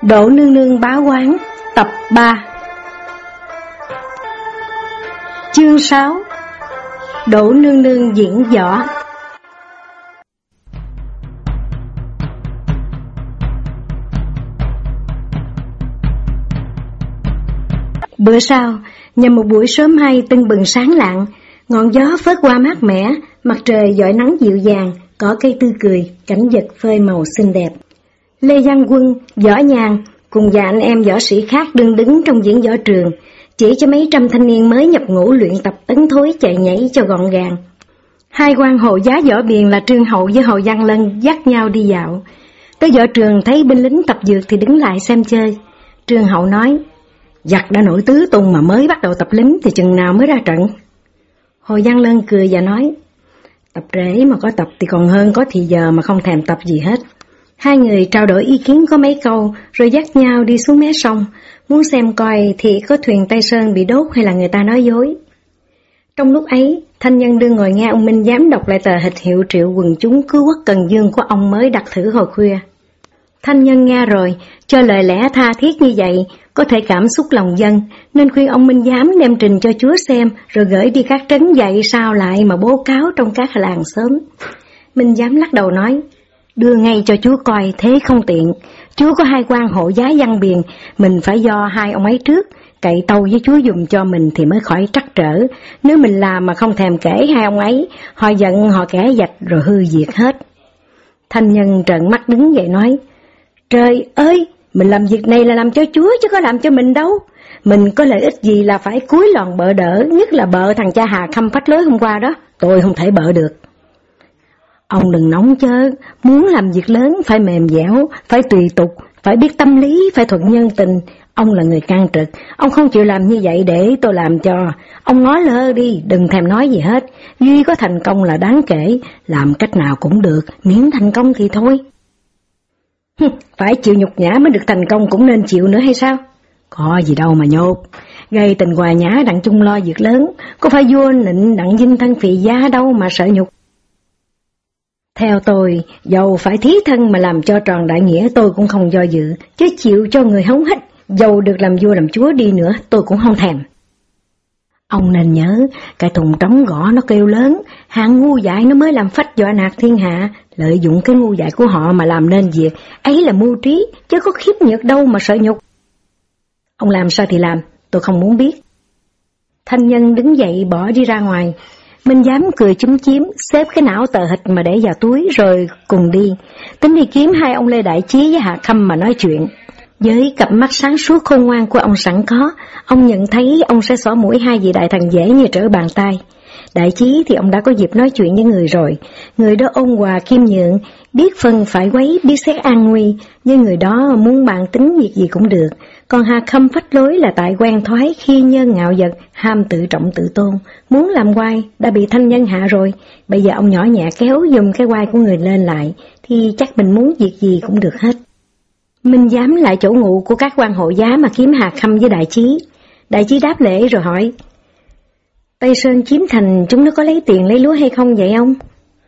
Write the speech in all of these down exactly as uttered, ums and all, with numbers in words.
Đỗ Nương Nương báo oán tập ba. Chương sáu. Đỗ Nương Nương diễn võ. Bữa sau, nhằm một buổi sớm hay tưng bừng sáng lạng, ngọn gió phớt qua mát mẻ, mặt trời dọi nắng dịu dàng, cỏ cây tươi cười, cảnh vật phơi màu xinh đẹp. Lê Văn Quân, Võ Nhàn cùng và anh em võ sĩ khác đương đứng trong diễn võ trường, chỉ cho mấy trăm thanh niên mới nhập ngũ luyện tập tấn thối chạy nhảy cho gọn gàng. Hai quan hộ giá võ biền là Trương Hậu với Hồ Văn Lân dắt nhau đi dạo. Tới võ trường thấy binh lính tập dược thì đứng lại xem chơi. Trương Hậu nói: "Giặc đã nổi tứ tung mà mới bắt đầu tập lính thì chừng nào mới ra trận?" Hồ Văn Lân cười và nói: "Tập rễ mà có tập thì còn hơn có thì giờ mà không thèm tập gì hết." Hai người trao đổi ý kiến có mấy câu rồi dắt nhau đi xuống mé sông, muốn xem coi thì có thuyền Tây Sơn bị đốt hay là người ta nói dối. Trong lúc ấy, Thanh Nhân đương ngồi nghe ông Minh Giám đọc lại tờ hịch hiệu triệu quần chúng cứu quốc Cần Dương của ông mới đặt thử hồi khuya. Thanh Nhân nghe rồi, cho lời lẽ tha thiết như vậy, có thể cảm xúc lòng dân, nên khuyên ông Minh Giám đem trình cho chúa xem, rồi gửi đi các trấn dạy sao lại mà bố cáo trong các làng xóm. Minh Giám lắc đầu nói: "Đưa ngay cho chúa coi thế không tiện. Chúa có hai quan hộ giá văn biền, mình phải do hai ông ấy trước, cậy tâu với chúa dùng cho mình thì mới khỏi trắc trở. Nếu mình làm mà không thèm kể hai ông ấy, họ giận họ kẻ dạch rồi hư việc hết." Thanh Nhân trợn mắt đứng dậy nói: "Trời ơi, mình làm việc này là làm cho chúa chứ có làm cho mình đâu. Mình có lợi ích gì là phải cúi lòn bợ đỡ, nhất là bợ thằng cha Hà Khâm phách lối hôm qua đó, tôi không thể bợ được." "Ông đừng nóng chớ, muốn làm việc lớn phải mềm dẻo, phải tùy tục, phải biết tâm lý, phải thuận nhân tình. Ông là người can trực, ông không chịu làm như vậy để tôi làm cho. Ông ngó lơ đi, đừng thèm nói gì hết. Duy có thành công là đáng kể, làm cách nào cũng được, miễn thành công thì thôi." "Phải chịu nhục nhã mới được thành công cũng nên chịu nữa hay sao?" "Có gì đâu mà nhột, gây tình hòa nhã đặng chung lo việc lớn, có phải vua nịnh đặng dinh thân phì giá đâu mà sợ nhục. Theo tôi, dầu phải thí thân mà làm cho tròn đại nghĩa tôi cũng không do dự, chứ chịu cho người hống hách, dầu được làm vua làm chúa đi nữa tôi cũng không thèm." "Ông nên nhớ, cái thùng trống gõ nó kêu lớn, hạng ngu dại nó mới làm phách dọa nạt thiên hạ, lợi dụng cái ngu dại của họ mà làm nên việc, ấy là mưu trí, chứ có khiếp nhược đâu mà sợ nhục. Ông làm sao thì làm, tôi không muốn biết." Thanh Nhân đứng dậy bỏ đi ra ngoài. Minh Giám cười chúm chím, xếp cái não tờ hịch mà để vào túi rồi cùng đi, tính đi kiếm hai ông Lê Đại Chí với Hạ Khâm mà nói chuyện. Với cặp mắt sáng suốt khôn ngoan của ông sẵn có, ông nhận thấy ông sẽ xỏ mũi hai vị đại thần dễ như trở bàn tay. Đại Chí thì ông đã có dịp nói chuyện với người rồi, người đó ôn hòa khiêm nhượng, biết phân phải quấy, biết xét an nguy, nhưng người đó muốn bàn tính việc gì cũng được. Còn Hà Khâm phách lối là tại quen thoái, khi nhân ngạo vật, ham tự trọng tự tôn, muốn làm quai, đã bị Thanh Nhân hạ rồi, bây giờ ông nhỏ nhẹ kéo dùm cái quai của người lên lại, thì chắc mình muốn việc gì cũng được hết. Minh Giám lại chỗ ngụ của các quan hộ giá mà kiếm Hà Khâm với Đại Chí. Đại Chí đáp lễ rồi hỏi: "Tây Sơn chiếm thành chúng nó có lấy tiền lấy lúa hay không vậy ông?"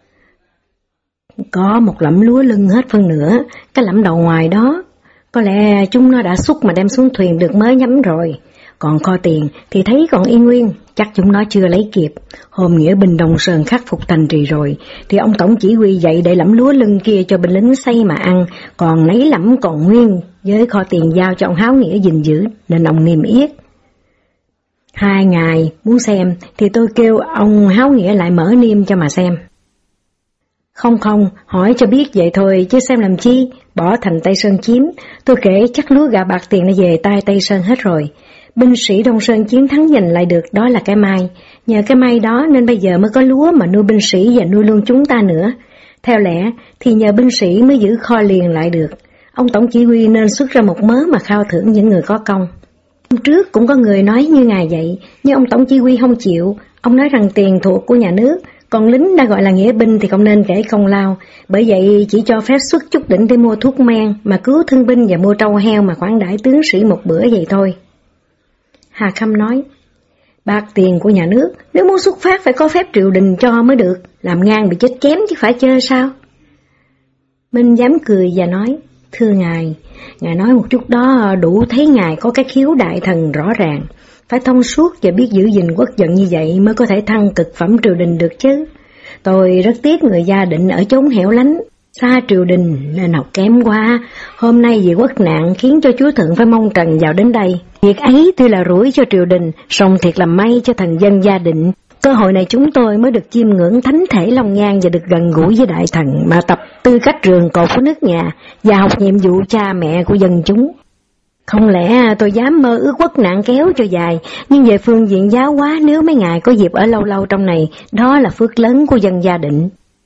"Có một lẫm lúa lưng hết phân nửa, cái lẫm đầu ngoài đó. Có lẽ chúng nó đã xúc mà đem xuống thuyền được mới nhắm rồi. Còn kho tiền thì thấy còn y nguyên, chắc chúng nó chưa lấy kịp. Hôm nghĩa binh Đông Sơn khắc phục thành trì rồi, thì ông tổng chỉ huy dậy để lẫm lúa lưng kia cho binh lính xây mà ăn, còn nấy lẫm còn nguyên, với kho tiền giao cho ông Háo Nghĩa gìn giữ, nên ông niêm yết. Hai ngày muốn xem thì tôi kêu ông Háo Nghĩa lại mở niêm cho mà xem." "Không không, hỏi cho biết vậy thôi chứ xem làm chi, bỏ thành Tây Sơn chiếm, tôi kể chắc lúa gà bạc tiền nó về tay Tây Sơn hết rồi. Binh sĩ Đông Sơn chiến thắng giành lại được đó là cái may, nhờ cái may đó nên bây giờ mới có lúa mà nuôi binh sĩ và nuôi luôn chúng ta nữa. Theo lẽ thì nhờ binh sĩ mới giữ kho liền lại được. Ông tổng chỉ huy nên xuất ra một mớ mà khao thưởng những người có công. Hôm trước cũng có người nói như ngài vậy, nhưng ông tổng chỉ huy không chịu. Ông nói rằng tiền thuộc của nhà nước, còn lính đã gọi là nghĩa binh thì không nên kể công lao, bởi vậy chỉ cho phép xuất chút đỉnh để mua thuốc men, mà cứu thương binh và mua trâu heo mà khoản đãi tướng sĩ một bữa vậy thôi." Hà Khâm nói: "Bạc tiền của nhà nước, nếu muốn xuất phát phải có phép triều đình cho mới được, làm ngang bị chết chém chứ phải chơi sao?" Minh Giám cười và nói: Thưa Ngài, Ngài nói một chút đó đủ thấy Ngài có cái khiếu đại thần rõ ràng. Phải thông suốt và biết giữ gìn quốc vận như vậy mới có thể thăng cực phẩm triều đình được chứ. Tôi rất tiếc người Gia Định ở chốn hẻo lánh, xa triều đình nên học kém quá. Hôm nay vì quốc nạn khiến cho chúa thượng phải mong trần vào đến đây. Việc ấy tuy là rủi cho triều đình, song thiệt là may cho thần dân Gia Định. Cơ hội này chúng tôi mới được chiêm ngưỡng thánh thể Long Nhan và được gần gũi với đại thần mà tập tư cách trường cột của nước nhà và học nhiệm vụ cha mẹ của dân chúng. Không lẽ tôi dám mơ ước quốc nạn kéo cho dài, nhưng về phương diện giáo hóa nếu mấy ngài có dịp ở lâu lâu trong này, đó là phước lớn của dân Gia Định.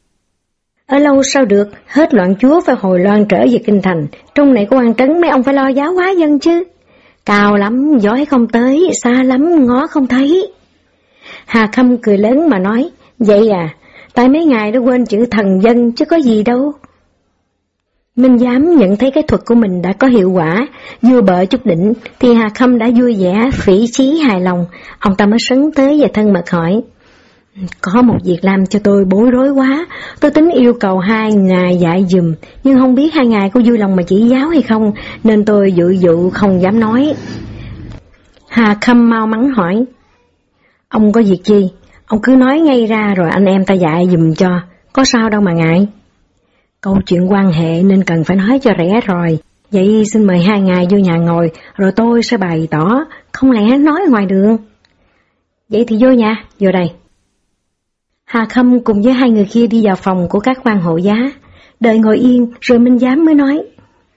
Ở lâu sao được, hết loạn chúa phải hồi loan trở về kinh thành, trong này có quan trấn mấy ông phải lo giáo hóa dân chứ. Cao lắm, giỏi không tới, xa lắm, ngó không thấy. Hà Khâm cười lớn mà nói, vậy à, tại mấy ngài đã quên chữ thần dân chứ có gì đâu. Minh Giám nhận thấy cái thuật của mình đã có hiệu quả, vừa bợ chút đỉnh, thì Hà Khâm đã vui vẻ, phỉ chí hài lòng, ông ta mới sấn tới và thân mật hỏi. Có một việc làm cho tôi bối rối quá, tôi tính yêu cầu hai ngài dạy dùm, nhưng không biết hai ngài có vui lòng mà chỉ giáo hay không, nên tôi dụ dụ không dám nói. Hà Khâm mau mắn hỏi, ông có việc gì, ông cứ nói ngay ra rồi anh em ta dạy dùm cho, có sao đâu mà ngại. Câu chuyện quan hệ nên cần phải nói cho rẻ rồi, vậy xin mời hai ngài vô nhà ngồi, rồi tôi sẽ bày tỏ, không lẽ nói ngoài đường. Vậy thì vô nhà, vô đây. Hà Khâm cùng với hai người kia đi vào phòng của các quan hộ giá, đợi ngồi yên rồi Minh Giám mới nói.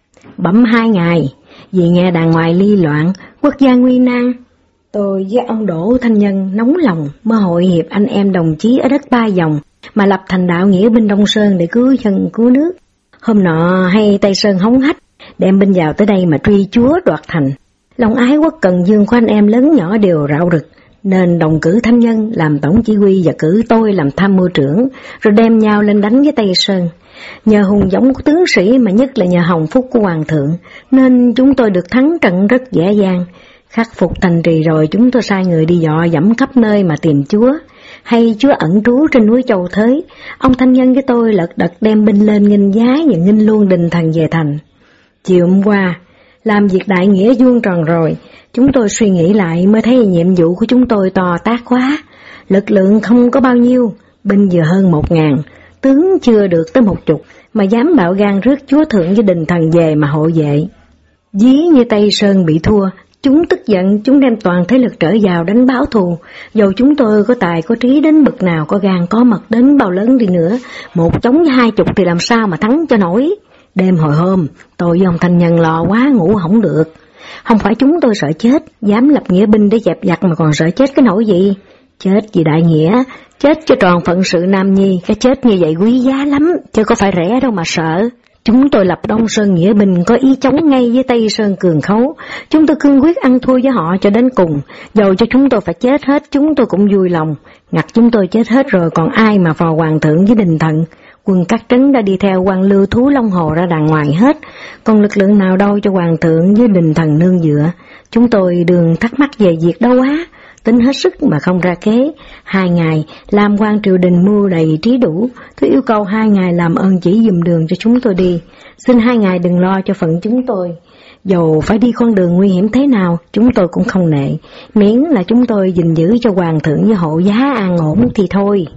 Bẩm hai ngài, vì nghe đàn ngoài ly loạn, quốc gia nguy nan, tôi với ông Đỗ Thanh Nhân nóng lòng mơ hội hiệp anh em đồng chí ở đất Ba Dòng, mà lập thành đạo nghĩa binh Đông Sơn để cứu dân cứu nước. Hôm nọ hay Tây Sơn hống hách, đem binh vào tới đây mà truy chúa đoạt thành. Lòng ái quốc cần dương của anh em lớn nhỏ đều rạo rực, nên đồng cử Thanh Nhân làm tổng chỉ huy và cử tôi làm tham mưu trưởng, rồi đem nhau lên đánh với Tây Sơn. Nhờ hùng dũng của tướng sĩ mà nhất là nhờ hồng phúc của hoàng thượng, nên chúng tôi được thắng trận rất dễ dàng. Khắc phục thành trì rồi chúng tôi sai người đi dò dẫm khắp nơi mà tìm chúa. Hay chúa ẩn trú trên núi Châu Thới, ông Thanh Nhân với tôi lật đật đem binh lên nghinh giá và nghinh luôn đình thần về thành. Chiều hôm qua, làm việc đại nghĩa vuông tròn rồi, chúng tôi suy nghĩ lại mới thấy nhiệm vụ của chúng tôi to tát quá. Lực lượng không có bao nhiêu, binh vừa hơn một ngàn, tướng chưa được tới một chục, mà dám bạo gan rước chúa thượng với đình thần về mà hộ vệ. Dí như Tây Sơn bị thua, chúng tức giận, chúng đem toàn thế lực trở vào đánh báo thù. Dầu chúng tôi có tài có trí đến bậc nào, có gan có mật đến bao lớn đi nữa, một chống với hai chục thì làm sao mà thắng cho nổi. Đêm hồi hôm, tôi với ông Thanh Nhân lo quá ngủ không được. Không phải chúng tôi sợ chết, dám lập nghĩa binh để dẹp giặc mà còn sợ chết cái nỗi gì. Chết vì đại nghĩa, chết cho tròn phận sự nam nhi, cái chết như vậy quý giá lắm, chứ có phải rẻ đâu mà sợ. Chúng tôi lập Đông Sơn nghĩa binh có ý chống ngay với Tây Sơn cường khấu. Chúng tôi cương quyết ăn thua với họ cho đến cùng. Dầu cho chúng tôi phải chết hết, chúng tôi cũng vui lòng. Ngặt chúng tôi chết hết rồi còn ai mà phò hoàng thượng với đình thần. Quân Cát Trấn đã đi theo quan lưu thú Long Hồ ra đàng ngoài hết. Còn lực lượng nào đâu cho hoàng thượng với đình thần nương dựa. Chúng tôi đừng thắc mắc về việc đâu á. Tính hết sức mà không ra kế. Hai ngày làm quan triều đình mưu đầy trí đủ, tôi yêu cầu hai ngài làm ơn chỉ dùm đường cho chúng tôi đi. Xin hai ngài đừng lo cho phận chúng tôi. Dầu phải đi con đường nguy hiểm thế nào, chúng tôi cũng không nệ, miễn là chúng tôi gìn giữ cho hoàng thượng với hộ giá an ổn thì thôi.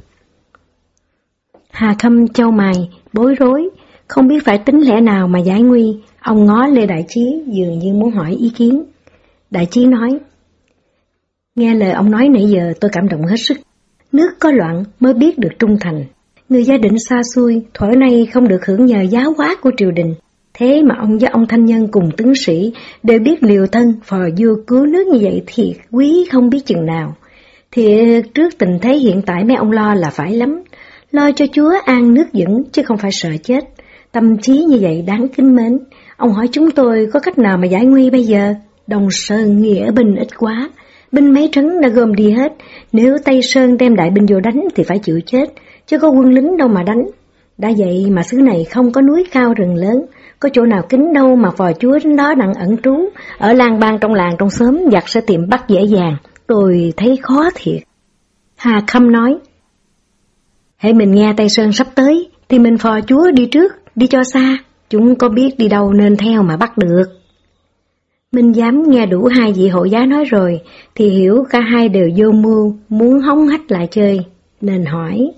Hà Khâm chau mày, bối rối, không biết phải tính lẽ nào mà giải nguy. Ông ngó Lê Đại Chí dường như muốn hỏi ý kiến. Đại Chí nói, nghe lời ông nói nãy giờ tôi cảm động hết sức. Nước có loạn mới biết được trung thành. Người Gia Định xa xôi, thuở nay không được hưởng nhờ giáo hóa của triều đình. Thế mà ông với ông Thanh Nhân cùng tướng sĩ đều biết liều thân phò vua cứu nước như vậy thì quý không biết chừng nào. Thì trước tình thế hiện tại mấy ông lo là phải lắm. Lo cho chúa an nước vững chứ không phải sợ chết. Tâm trí như vậy đáng kính mến. Ông hỏi chúng tôi có cách nào mà giải nguy bây giờ? Đông Sơn nghĩa binh ít quá. Binh mấy trấn đã gom đi hết. Nếu Tây Sơn đem đại binh vô đánh thì phải chịu chết, chứ có quân lính đâu mà đánh. Đã vậy mà xứ này không có núi cao rừng lớn, có chỗ nào kín đâu mà phò chúa đến đó đặng ẩn trú. Ở lang bang trong làng trong xóm giặc sẽ tìm bắt dễ dàng. Tôi thấy khó thiệt. Hà Khâm nói, hễ mình nghe Tây Sơn sắp tới thì mình phò chúa đi trước, đi cho xa. chúng có biết đi đâu nên theo mà bắt được. Minh Giám nghe đủ hai vị hộ giá nói rồi, thì hiểu cả hai đều vô mưu, muốn hống hách lại chơi, nên hỏi.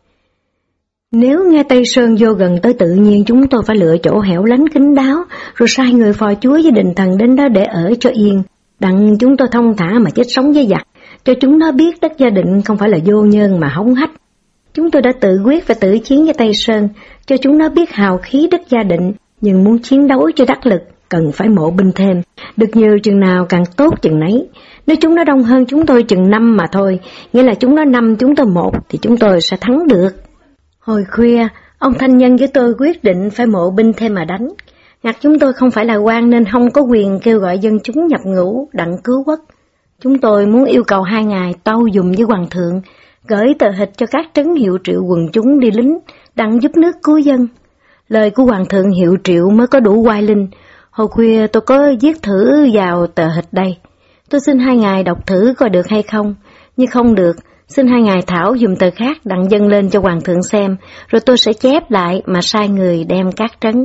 Nếu nghe Tây Sơn vô gần tới tự nhiên chúng tôi phải lựa chỗ hẻo lánh kín đáo, rồi sai người phò chúa với đình thần đến đó để ở cho yên, đặng chúng tôi thông thả mà chết sống với giặc, cho chúng nó biết đất Gia Định không phải là vô nhân mà hống hách. Chúng tôi đã tự quyết phải tử chiến với Tây Sơn, cho chúng nó biết hào khí đất Gia Định, nhưng muốn chiến đấu cho đắc lực, cần phải mộ binh thêm, được nhiều chừng nào càng tốt chừng nấy. Nếu chúng nó đông hơn chúng tôi chừng năm mà thôi, nghĩa là chúng nó năm chúng tôi một, thì chúng tôi sẽ thắng được. Hồi khuya, ông Thanh Nhân với tôi quyết định phải mộ binh thêm mà đánh. Ngặt chúng tôi không phải là quan nên không có quyền kêu gọi dân chúng nhập ngũ đặng cứu quốc. Chúng tôi muốn yêu cầu hai ngày tâu dùng với hoàng thượng, gửi tờ hịch cho các trấn hiệu triệu quần chúng đi lính, đặng giúp nước cứu dân. Lời của hoàng thượng hiệu triệu mới có đủ oai linh. Hồi khuya tôi có viết thử vào tờ hịch đây. Tôi xin hai ngài đọc thử coi được hay không. Nhưng không được, xin hai ngài thảo dùm tờ khác đặng dâng lên cho hoàng thượng xem, rồi tôi sẽ chép lại mà sai người đem các trấn.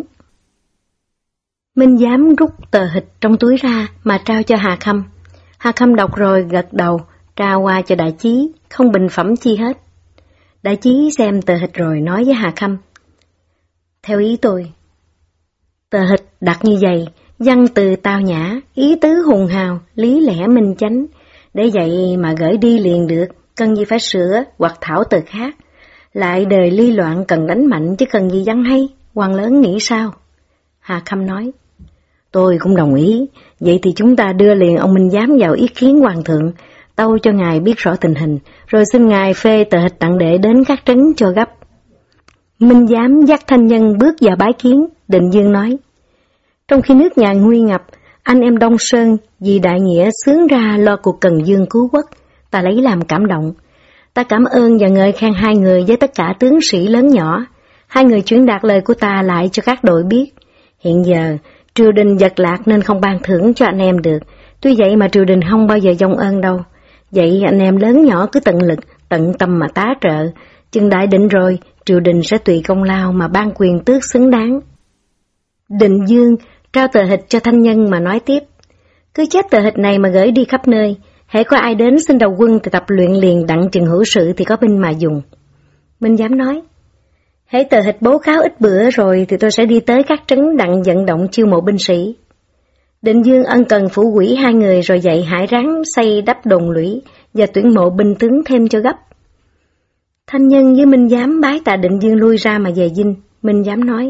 Minh Giám rút tờ hịch trong túi ra mà trao cho Hà Khâm. Hà Khâm đọc rồi gật đầu, trao qua cho Đại Chí, không bình phẩm chi hết. Đại Chí xem tờ hịch rồi nói với Hà Khâm. Theo ý tôi, tờ hịch đặt như vậy, văn từ tao nhã, ý tứ hùng hào, lý lẽ minh chánh, để vậy mà gửi đi liền được, cần gì phải sửa hoặc thảo tờ khác. Lại đời ly loạn cần đánh mạnh chứ cần gì văn hay, quan lớn nghĩ sao? Hà Khâm nói, tôi cũng đồng ý, vậy thì chúng ta đưa liền ông Minh Giám vào ý kiến hoàng thượng, tâu cho ngài biết rõ tình hình, rồi xin ngài phê tờ hịch tặng đệ đến các trấn cho gấp. Minh Giám dắt Thanh Nhân bước vào bái kiến. Định Dương nói, trong khi nước nhà nguy ngập, anh em Đông Sơn vì đại nghĩa xướng ra lo cuộc Cần Dương cứu quốc, ta lấy làm cảm động. Ta cảm ơn và ngợi khen hai người với tất cả tướng sĩ lớn nhỏ. Hai người chuyển đạt lời của ta lại cho các đội biết. Hiện giờ, triều đình giật lạc nên không ban thưởng cho anh em được. Tuy vậy mà triều đình không bao giờ vong ơn đâu. Vậy anh em lớn nhỏ cứ tận lực, tận tâm mà tá trợ. Chừng đại định rồi, triều đình sẽ tùy công lao mà ban quyền tước xứng đáng. Định Dương trao tờ hịch cho Thanh Nhân mà nói tiếp. Cứ chép tờ hịch này mà gửi đi khắp nơi. Hễ có ai đến xin đầu quân thì tập luyện liền đặng chừng hữu sự thì có binh mà dùng. Minh Giám nói, hễ tờ hịch bố cáo ít bữa rồi thì tôi sẽ đi tới các trấn đặng vận động chiêu mộ binh sĩ. Định Dương ân cần phủ quỹ hai người rồi dạy Hải ráng xây đắp đồn lũy và tuyển mộ binh tướng thêm cho gấp. Thanh Nhân với Minh Giám bái tạ Định Dương lui ra mà về dinh. Minh Giám nói,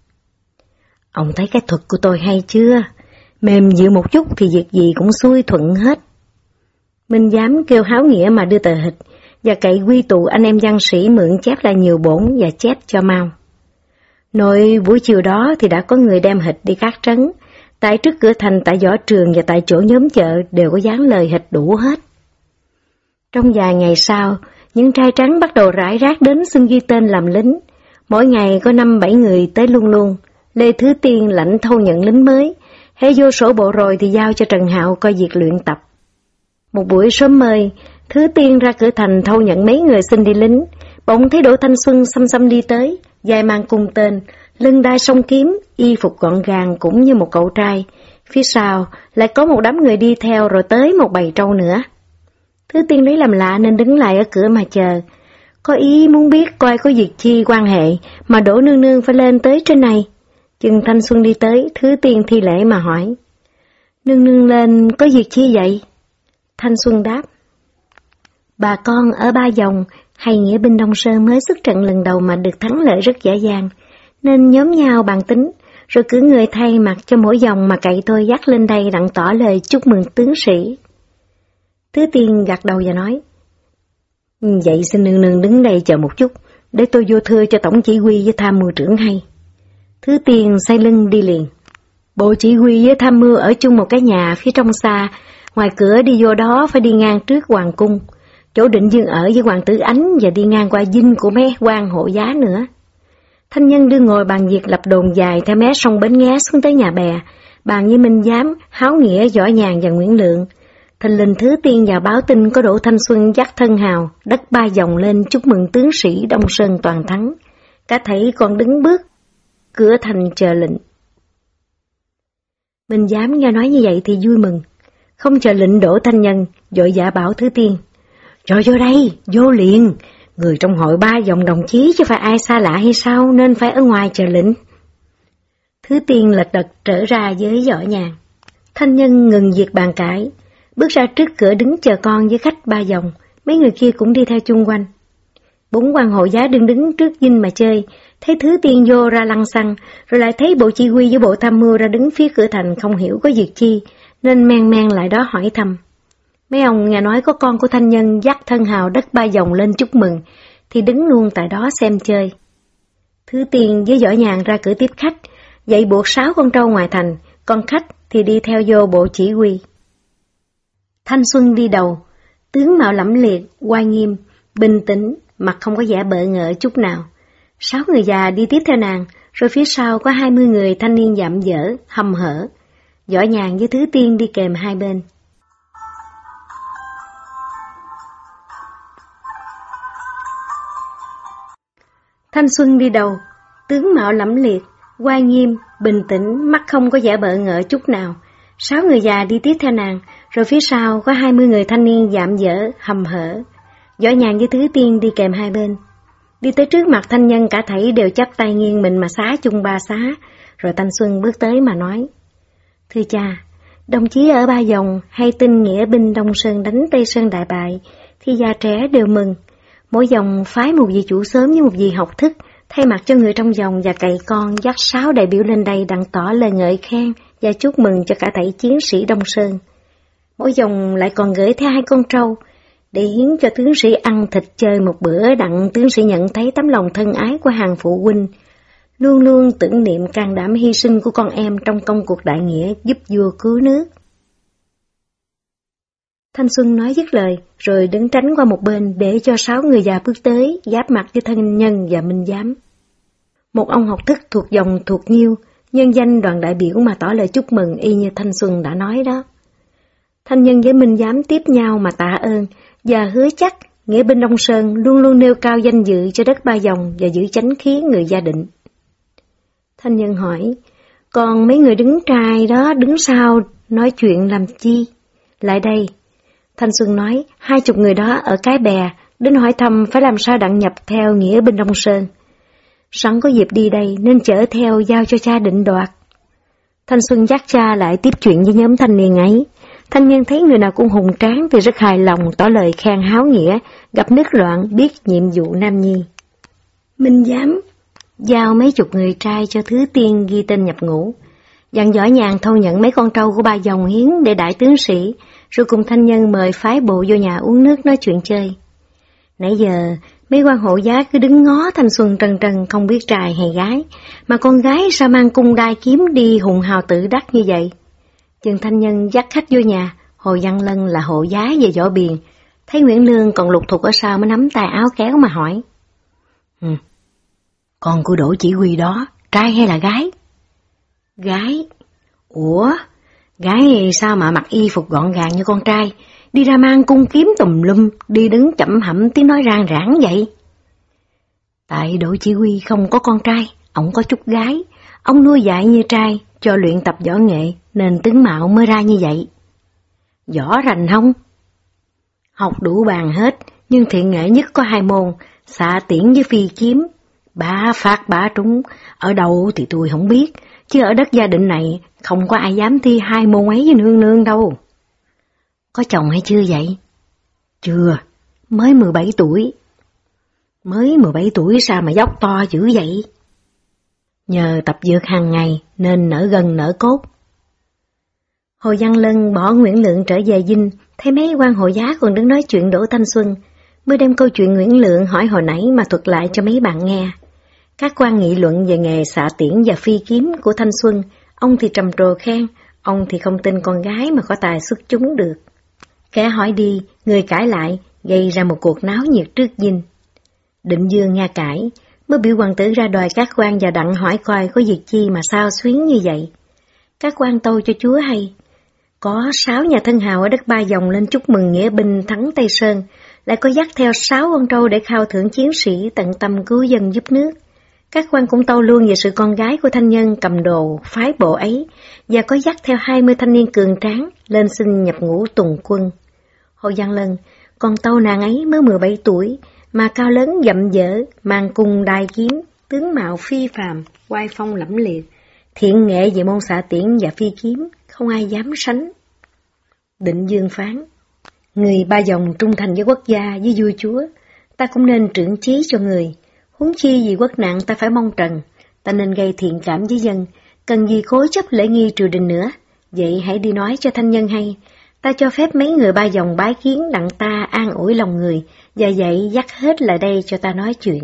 ông thấy cái thuật của tôi hay chưa? Mềm dịu một chút thì việc gì cũng xuôi thuận hết. Minh Giám kêu Háo Nghĩa mà đưa tờ hịch và cậy quy tụ anh em văn sĩ mượn chép lại nhiều bổn và chép cho mau. Nội buổi chiều đó thì đã có người đem hịch đi các trấn. Tại trước cửa thành, tại võ trường và tại chỗ nhóm chợ đều có dán lời hịch đủ hết. Trong vài ngày sau, những trai trắng bắt đầu rải rác đến xin ghi tên làm lính. Mỗi ngày có năm bảy người tới luôn luôn. Lê Thứ Tiên lãnh thâu nhận lính mới. Hễ vô sổ bộ rồi thì giao cho Trần Hạo coi việc luyện tập. Một buổi sớm mời, Thứ Tiên ra cửa thành thâu nhận mấy người xin đi lính. Bỗng thấy Đỗ Thanh Xuân xăm xăm đi tới, dài mang cung tên, lưng đai song kiếm, y phục gọn gàng cũng như một cậu trai. Phía sau lại có một đám người đi theo, rồi tới một bầy trâu nữa. Thứ Tiên lấy làm lạ nên đứng lại ở cửa mà chờ. Có ý muốn biết coi có việc chi quan hệ mà Đỗ nương nương phải lên tới trên này. Chừng Thanh Xuân đi tới, Thứ Tiên thi lễ mà hỏi, nương nương lên có việc chi vậy? Thanh Xuân đáp, bà con ở Ba Dòng hay nghĩa binh Đông Sơn mới xuất trận lần đầu mà được thắng lợi rất dễ dàng, nên nhóm nhau bàn tính, rồi cử người thay mặt cho mỗi dòng mà cậy tôi dắt lên đây đặng tỏ lời chúc mừng tướng sĩ. Thứ Tiên gật đầu và nói, vậy xin nương nương đứng đây chờ một chút, để tôi vô thưa cho tổng chỉ huy với tham mưu trưởng hay. Thứ Tiên xoay lưng đi liền. Bộ chỉ huy với tham mưu ở chung một cái nhà phía trong xa, ngoài cửa đi vô đó phải đi ngang trước hoàng cung, chỗ Định Dương ở với hoàng tử Ánh, và đi ngang qua dinh của mấy quan hộ giá nữa. Thanh Nhân đưa ngồi bàn việc lập đồn dài theo mé sông Bến Nghé xuống tới nhà bè, bàn với Minh Giám, Háo Nghĩa, Võ Nhàn và Nguyễn Lượng. Thình lình Thứ Tiên vào báo tin có Đỗ Thanh Xuân dắt thân hào đất Ba Dòng lên chúc mừng tướng sĩ Đông Sơn toàn thắng. Cả thảy còn đứng bước cửa thành chờ lệnh. Minh Giám nghe nói như vậy thì vui mừng, không chờ lệnh Đỗ Thanh Nhân, vội vã bảo Thứ Tiên: "Rồi vô đây, vô liền, người trong hội ba dòng đồng chí chứ phải ai xa lạ hay sao, nên phải ở ngoài chờ lệnh." Thứ Tiên lật đật trở ra với Võ Nhàn. Thanh Nhân ngừng việc bàn cãi, bước ra trước cửa đứng chờ con với khách ba dòng, mấy người kia cũng đi theo chung quanh. Bốn quan hộ giá đừng đứng trước dinh mà chơi, thấy Thứ Tiên vô ra lăng xăng, rồi lại thấy bộ chỉ huy với bộ tham mưu ra đứng phía cửa thành không hiểu có việc chi, nên men men lại đó hỏi thăm. Mấy ông nghe nói có con của Thanh Nhân dắt thân hào đất ba dòng lên chúc mừng, thì đứng luôn tại đó xem chơi. Thứ Tiên với Võ Nhàn ra cửa tiếp khách, dạy buộc sáu con trâu ngoài thành, còn khách thì đi theo vô bộ chỉ huy. Thanh Xuân đi đầu, tướng mạo lẫm liệt, oai nghiêm, bình tĩnh, mặt không có vẻ bợ ngỡ chút nào. Sáu người già đi tiếp theo nàng, rồi phía sau có hai mươi người thanh niên dạm dở, hầm hở. Võ Nhàn với Thứ Tiên đi kèm hai bên. Thanh Xuân đi đầu, tướng mạo lẫm liệt, oai nghiêm, bình tĩnh, mắt không có vẻ bợ ngỡ chút nào. Sáu người già đi tiếp theo nàng, rồi phía sau có hai mươi người thanh niên dạm dở, hầm hở. Võ Nhàn với Thứ Tiên đi kèm hai bên. Đi tới trước mặt Thanh Nhân cả thảy đều chắp tay nghiêng mình mà xá chung ba xá, rồi Thanh Xuân bước tới mà nói: "Thưa cha, đồng chí ở Ba Dòng hay tin nghĩa binh Đông Sơn đánh Tây Sơn đại bại, thì già trẻ đều mừng. Mỗi dòng phái một vị chủ sớm với một vị học thức, thay mặt cho người trong dòng và cậy con dắt sáu đại biểu lên đây đặng tỏ lời ngợi khen và chúc mừng cho cả thảy chiến sĩ Đông Sơn. Mỗi dòng lại còn gửi theo hai con trâu, để hiến cho tướng sĩ ăn thịt chơi một bữa đặng tướng sĩ nhận thấy tấm lòng thân ái của hàng phụ huynh, luôn luôn tưởng niệm can đảm hy sinh của con em trong công cuộc đại nghĩa giúp vua cứu nước." Thanh Xuân nói dứt lời, rồi đứng tránh qua một bên để cho sáu người già bước tới, giáp mặt với Thanh Nhân và Minh Giám. Một ông học thức thuộc dòng thuộc Nhiêu, nhân danh đoàn đại biểu mà tỏ lời chúc mừng y như Thanh Xuân đã nói đó. Thanh Nhân với Minh Giám tiếp nhau mà tạ ơn, và hứa chắc nghĩa binh Đông Sơn luôn luôn nêu cao danh dự cho đất Ba Dòng và giữ chánh khí người Gia Định. Thanh Nhân hỏi: "Còn mấy người đứng trai đó đứng sau nói chuyện làm chi?" "Lại đây." Thanh Xuân nói: "Hai chục người đó ở Cái Bè đến hỏi thăm phải làm sao đặng nhập theo nghĩa binh Đông Sơn. Sẵn có dịp đi đây nên chở theo giao cho cha định đoạt." Thanh Xuân dắt cha lại tiếp chuyện với nhóm thanh niên ấy. Thanh Nhân thấy người nào cũng hùng tráng thì rất hài lòng, tỏ lời khen háo nghĩa, gặp nước loạn biết nhiệm vụ nam nhi. Minh Giám giao mấy chục người trai cho Thứ Tiên ghi tên nhập ngũ, dặn Võ Nhàn thâu nhận mấy con trâu của Ba Dòng hiến để đại tướng sĩ, rồi cùng Thanh Nhân mời phái bộ vô nhà uống nước nói chuyện chơi. Nãy giờ mấy quan hộ giá cứ đứng ngó Thanh Xuân trần trần không biết trai hay gái, mà con gái sao mang cung đai kiếm đi hùng hào tự đắc như vậy. Chừng Thanh Nhân dắt khách vô nhà, Hồ Văn Lân là hộ giá về Võ Biền, thấy Nguyễn Lương còn lục thục ở sau mới nắm tay áo kéo mà hỏi: ừ, "Con của Đỗ chỉ huy đó, trai hay là gái?" "Gái." "Ủa, gái sao mà mặc y phục gọn gàng như con trai, đi ra mang cung kiếm tùm lum, đi đứng chậm hậm tiếng nói rang rãng vậy?" "Tại Đỗ chỉ huy không có con trai, ổng có chút gái, ông nuôi dạy như trai, cho luyện tập võ nghệ, nên tướng mạo mới ra như vậy." "Võ rành không?" "Học đủ bàn hết, nhưng thiện nghệ nhất có hai môn, xạ tiễn với phi kiếm. Bá phát bá trúng, ở đâu thì tôi không biết, chứ ở đất Gia Định này không có ai dám thi hai môn ấy với nương nương đâu." "Có chồng hay chưa vậy?" "Chưa, mới mười bảy tuổi." "Mới mười bảy tuổi sao mà dốc to dữ vậy?" "Nhờ tập dược hàng ngày nên nở gân nở cốt." Hồ Văn Lân bỏ Nguyễn Lượng trở về dinh, thấy mấy quan hộ giá còn đứng nói chuyện Đỗ Thanh Xuân, mới đem câu chuyện Nguyễn Lượng hỏi hồi nãy mà thuật lại cho mấy bạn nghe. Các quan nghị luận về nghề xạ tiễn và phi kiếm của Thanh Xuân, ông thì trầm trồ khen, ông thì không tin con gái mà có tài xuất chúng được. Kẻ hỏi đi, người cãi lại, gây ra một cuộc náo nhiệt trước dinh. Định Dương nghe cãi, mới biểu hoàng tử ra đòi các quan và đặng hỏi coi có việc chi mà sao xuyến như vậy. Các quan tâu cho chúa hay, có sáu nhà thân hào ở đất Ba Dòng lên chúc mừng nghĩa binh thắng Tây Sơn, lại có dắt theo sáu con trâu để khao thưởng chiến sĩ tận tâm cứu dân giúp nước. Các quan cũng tâu luôn về sự con gái của thanh nhân cầm đồ phái bộ ấy, và có dắt theo hai mươi thanh niên cường tráng lên xin nhập ngũ tùng quân. Hồ Văn Lân, con tâu nàng ấy mới mười bảy tuổi, mà cao lớn dậm dở, mang cùng đài kiếm, tướng mạo phi phàm, oai phong lẫm liệt, thiện nghệ về môn xạ tiễn và phi kiếm, không ai dám sánh. Định Dương phán, người ba dòng trung thành với quốc gia với vua chúa, ta cũng nên trưởng chí cho người. Huống chi vì quốc nạn ta phải mong trần, ta nên gây thiện cảm với dân, cần gì cố chấp lễ nghi triều đình nữa. Vậy hãy đi nói cho thanh nhân hay, ta cho phép mấy người ba dòng bái kiến đặng ta an ủi lòng người, và vậy dắt hết lại đây cho ta nói chuyện.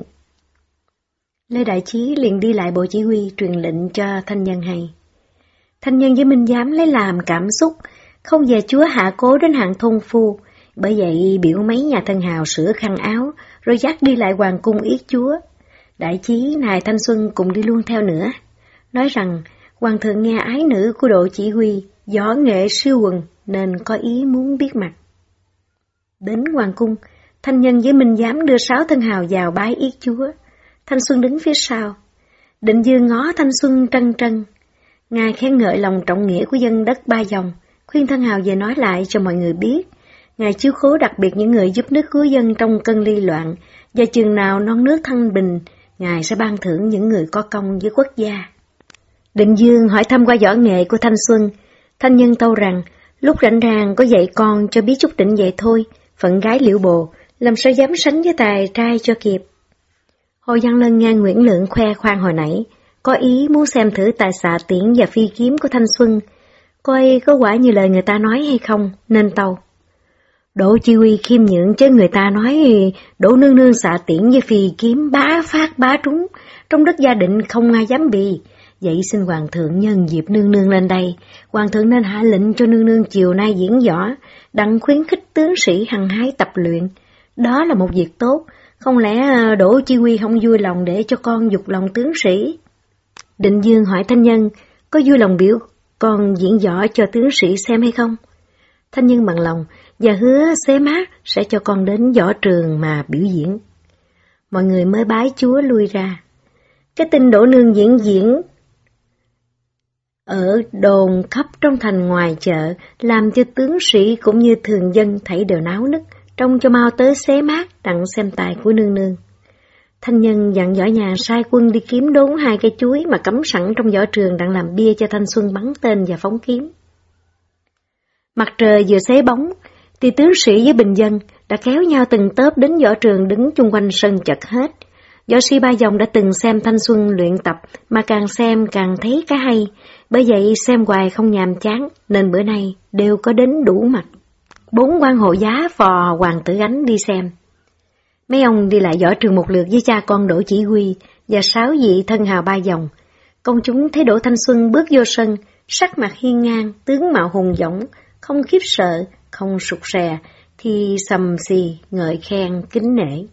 Lê Đại Chí liền đi lại bộ chỉ huy truyền lệnh cho thanh nhân hay. Thanh nhân với Minh Giám lấy làm cảm xúc, không về chúa hạ cố đến hạng thôn phu, bởi vậy biểu mấy nhà thân hào sửa khăn áo, rồi dắt đi lại hoàng cung yết chúa. Đại Chí nài Thanh Xuân cùng đi luôn theo nữa, nói rằng hoàng thượng nghe ái nữ của đội chỉ huy, võ nghệ siêu quần nên có ý muốn biết mặt. Đến hoàng cung, thanh nhân với Minh Giám đưa sáu thân hào vào bái yết chúa. Thanh Xuân đứng phía sau. Định Dương ngó Thanh Xuân trân trân. Ngài khen ngợi lòng trọng nghĩa của dân đất ba dòng, khuyên thân hào về nói lại cho mọi người biết. Ngài chiếu cố đặc biệt những người giúp nước cứu dân trong cơn ly loạn, và chừng nào non nước thanh bình, Ngài sẽ ban thưởng những người có công với quốc gia. Định Dương hỏi thăm qua võ nghệ của Thanh Xuân. Thanh nhân tâu rằng, lúc rảnh ràng có dạy con cho biết chút đỉnh vậy thôi, phận gái liễu bồ, làm sao dám sánh với tài trai cho kịp. Hồ Văn Lân nghe Nguyễn Lượng khoe khoang hồi nãy, có ý muốn xem thử tài xạ tiễn và phi kiếm của Thanh Xuân, coi có quả như lời người ta nói hay không, nên tâu. Đỗ chỉ huy khiêm nhượng chứ người ta nói Đỗ nương nương xạ tiễn với phi kiếm bá phát bá trúng, trong đất gia định không ai dám bì. Vậy xin hoàng thượng nhân dịp nương nương lên đây, hoàng thượng nên hạ lệnh cho nương nương chiều nay diễn võ, đặng khuyến khích tướng sĩ hăng hái tập luyện. Đó là một việc tốt, không lẽ Đỗ chỉ huy không vui lòng để cho con dục lòng tướng sĩ? Định Dương hỏi thanh nhân, có vui lòng biểu con diễn võ cho tướng sĩ xem hay không? Thanh nhân bằng lòng và hứa xé mát sẽ cho con đến võ trường mà biểu diễn. Mọi người mới bái chúa lui ra. Cái tin Đỗ nương diễn diễn ở đồn khắp trong thành ngoài chợ, làm cho tướng sĩ cũng như thường dân thảy đều náo nức, trông cho mau tới xé mát đặng xem tài của nương nương. Thanh nhân dặn võ nhà sai quân đi kiếm đốn hai cây chuối mà cắm sẵn trong võ trường đặng làm bia cho Thanh Xuân bắn tên và phóng kiếm. Mặt trời vừa xế bóng, thì tướng sĩ với bình dân đã kéo nhau từng tớp đến võ trường đứng chung quanh sân chật hết. Võ sĩ ba dòng đã từng xem Thanh Xuân luyện tập, mà càng xem càng thấy cái hay, bởi vậy xem hoài không nhàm chán, nên bữa nay đều có đến đủ mặt. Bốn quan hộ giá phò hoàng tử Ánh đi xem. Mấy ông đi lại võ trường một lượt với cha con Đỗ chỉ huy và sáu vị thân hào ba dòng. Công chúng thấy Đỗ Thanh Xuân bước vô sân, sắc mặt hiên ngang, tướng mạo hùng dũng, không khiếp sợ, không sụt sè, thì sầm xì, ngợi khen, kính nể.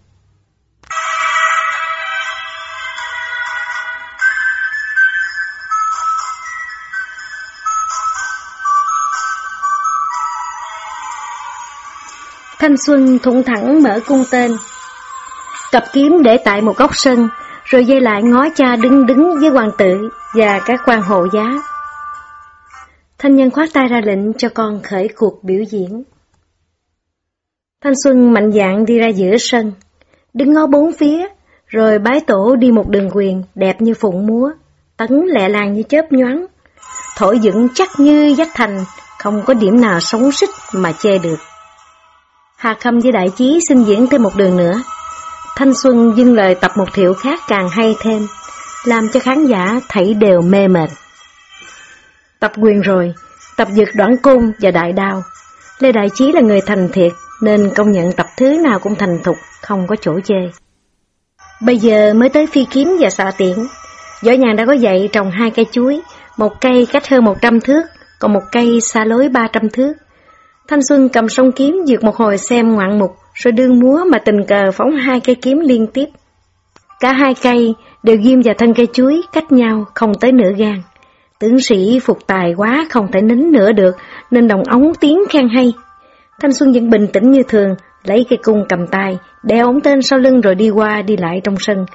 Thanh Xuân thủng thẳng mở cung tên, cặp kiếm để tại một góc sân, rồi dây lại ngó cha đứng đứng với hoàng tử và các quan hộ giá. Thanh nhân khoát tay ra lệnh cho con khởi cuộc biểu diễn. Thanh Xuân mạnh dạn đi ra giữa sân, đứng ngó bốn phía, rồi bái tổ đi một đường quyền đẹp như phụng múa, tấn lẹ làng như chớp nhoáng, thổi vững chắc như vách thành, không có điểm nào sống xích mà chê được. Hà Khâm với Đại Chí xin diễn thêm một đường nữa. Thanh Xuân dưng lời tập một thiệu khác càng hay thêm, làm cho khán giả thảy đều mê mệt. Tập quyền rồi, tập giật đoạn côn và đại đao. Lê Đại Chí là người thành thiệt, nên công nhận tập thứ nào cũng thành thục, không có chỗ chê. Bây giờ mới tới phi kiếm và xạ tiễn. Võ nhàn đã có dạy trồng hai cây chuối, một cây cách hơn một trăm thước, còn một cây xa lối ba trăm thước. Thanh Xuân cầm song kiếm dược một hồi xem ngoạn mục, rồi đương múa mà tình cờ phóng hai cây kiếm liên tiếp. Cả hai cây đều ghim vào thân cây chuối, cách nhau không tới nửa gang. Tướng sĩ phục tài quá không thể nín nữa được, nên đồng ống tiếng khen hay. Thanh Xuân vẫn bình tĩnh như thường, lấy cây cung cầm tay, đeo ống tên sau lưng rồi đi qua đi lại trong sân.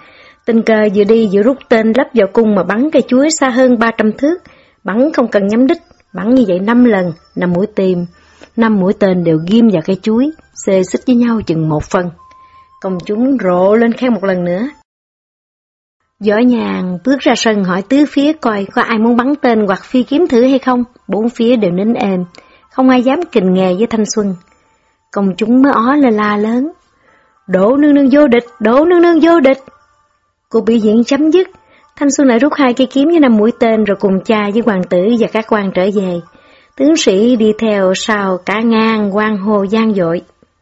Tình cờ vừa đi vừa rút tên lắp vào cung mà bắn cây chuối xa hơn ba trăm thước, bắn không cần nhắm đích, bắn như vậy năm lần, năm mũi tim, năm mũi tên đều ghim vào cây chuối, xê xích với nhau chừng một phân. Công chúng rộ lên khen một lần nữa. Võ Nhàn bước ra sân hỏi tứ phía coi có ai muốn bắn tên hoặc phi kiếm thử hay không, bốn phía đều nín êm, không ai dám kình nghề với Thanh Xuân. Công chúng mới ó lên la lớn, Đỗ nương nương vô địch, Đỗ nương nương vô địch. Cuộc biểu diễn chấm dứt, Thanh Xuân lại rút hai cây kiếm với năm mũi tên rồi cùng cha với hoàng tử và các quan trở về. Tướng sĩ đi theo sau cả ngang hoan hô vang dội.